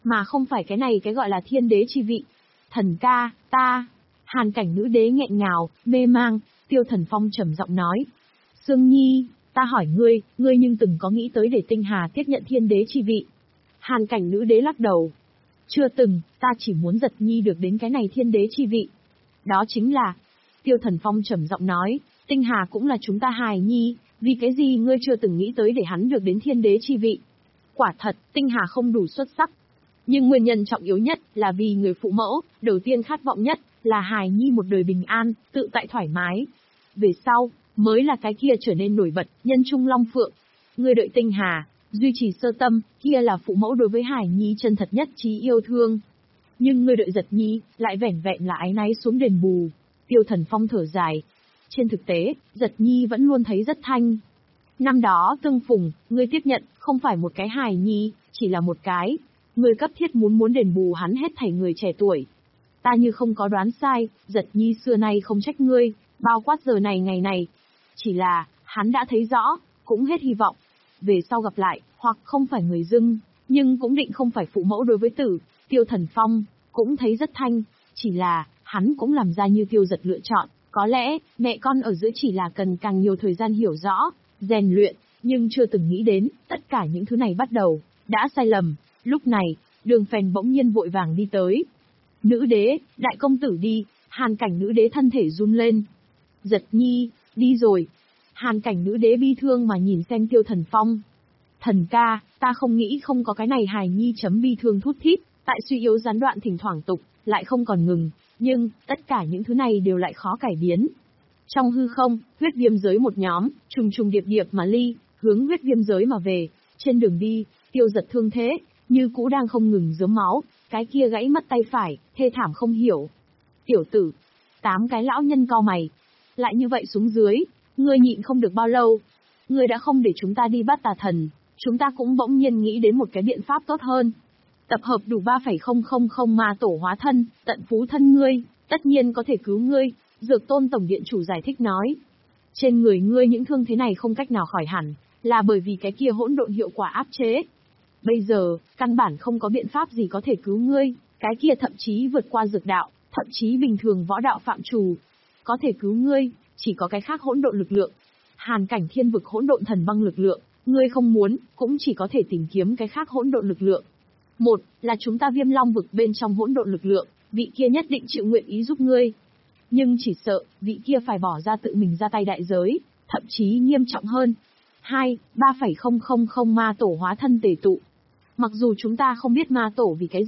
mà không phải cái này cái gọi là thiên đế chi vị. Thần ca, ta. Hàn cảnh nữ đế nghẹn ngào, mê mang, Tiêu Thần Phong trầm giọng nói. Sương Nhi, ta hỏi ngươi, ngươi nhưng từng có nghĩ tới để Tinh Hà tiếp nhận thiên đế chi vị? Hàn cảnh nữ đế lắc đầu. Chưa từng, ta chỉ muốn Giật Nhi được đến cái này thiên đế chi vị. Đó chính là... Tiêu Thần Phong trầm giọng nói, Tinh Hà cũng là chúng ta hài nhi, vì cái gì ngươi chưa từng nghĩ tới để hắn được đến thiên đế chi vị? Quả thật, Tinh Hà không đủ xuất sắc. Nhưng nguyên nhân trọng yếu nhất là vì người phụ mẫu, đầu tiên khát vọng nhất là hài nhi một đời bình an, tự tại thoải mái. Về sau, mới là cái kia trở nên nổi bật, nhân trung long phượng. Ngươi đợi Tinh Hà, duy trì sơ tâm, kia là phụ mẫu đối với hài nhi chân thật nhất trí yêu thương. Nhưng ngươi đợi Giật Nhi, lại vẻn vẹn là áy náy xuống đền bù. Tiêu Thần Phong thở dài. Trên thực tế, Giật Nhi vẫn luôn thấy rất thanh. Năm đó tương phùng, ngươi tiếp nhận, không phải một cái hài nhi, chỉ là một cái. Ngươi cấp thiết muốn muốn đền bù hắn hết thảy người trẻ tuổi. Ta như không có đoán sai, Giật Nhi xưa nay không trách ngươi, bao quát giờ này ngày này. Chỉ là, hắn đã thấy rõ, cũng hết hy vọng. Về sau gặp lại, hoặc không phải người dưng, nhưng cũng định không phải phụ mẫu đối với tử. Tiêu Thần Phong, cũng thấy rất thanh, chỉ là, hắn cũng làm ra như Tiêu Giật lựa chọn. Có lẽ, mẹ con ở giữa chỉ là cần càng nhiều thời gian hiểu rõ, rèn luyện, nhưng chưa từng nghĩ đến, tất cả những thứ này bắt đầu, đã sai lầm. Lúc này, Đường Phèn bỗng nhiên vội vàng đi tới. Nữ đế, đại công tử đi. Hàn cảnh nữ đế thân thể run lên. Giật Nhi, đi rồi. Hàn cảnh nữ đế bi thương mà nhìn xem Tiêu Thần Phong. Thần ca, ta không nghĩ không có cái này hài nhi chấm bi thương thút thít, tại suy yếu gián đoạn thỉnh thoảng tục, lại không còn ngừng, nhưng, tất cả những thứ này đều lại khó cải biến. Trong hư không, huyết viêm giới một nhóm, trùng trùng điệp điệp mà ly, hướng huyết viêm giới mà về, trên đường đi, Tiêu Giật thương thế, như cũ đang không ngừng rớm máu, cái kia gãy mất tay phải, thê thảm không hiểu. Tiểu tử, tám cái lão nhân cau mày, lại như vậy xuống dưới, ngươi nhịn không được bao lâu, ngươi đã không để chúng ta đi bắt tà thần, chúng ta cũng bỗng nhiên nghĩ đến một cái biện pháp tốt hơn. Tập hợp đủ ba phẩy không không không ma tổ hóa thân, tận phú thân ngươi, tất nhiên có thể cứu ngươi, Dược Tôn tổng điện chủ giải thích nói. Trên người ngươi những thương thế này không cách nào khỏi hẳn, là bởi vì cái kia hỗn độn hiệu quả áp chế. Bây giờ, căn bản không có biện pháp gì có thể cứu ngươi, cái kia thậm chí vượt qua dược đạo, thậm chí bình thường võ đạo phạm trù. Có thể cứu ngươi, chỉ có cái khác hỗn độn lực lượng. Hàn cảnh thiên vực hỗn độn thần băng lực lượng, ngươi không muốn, cũng chỉ có thể tìm kiếm cái khác hỗn độn lực lượng. Một, là chúng ta Viêm Long vực bên trong hỗn độn lực lượng, vị kia nhất định chịu nguyện ý giúp ngươi. Nhưng chỉ sợ, vị kia phải bỏ ra tự mình ra tay đại giới, thậm chí nghiêm trọng hơn. Hai, ba phẩy không không không ma tổ hóa thân tề tụ. Mặc dù chúng ta không biết ma tổ vì cái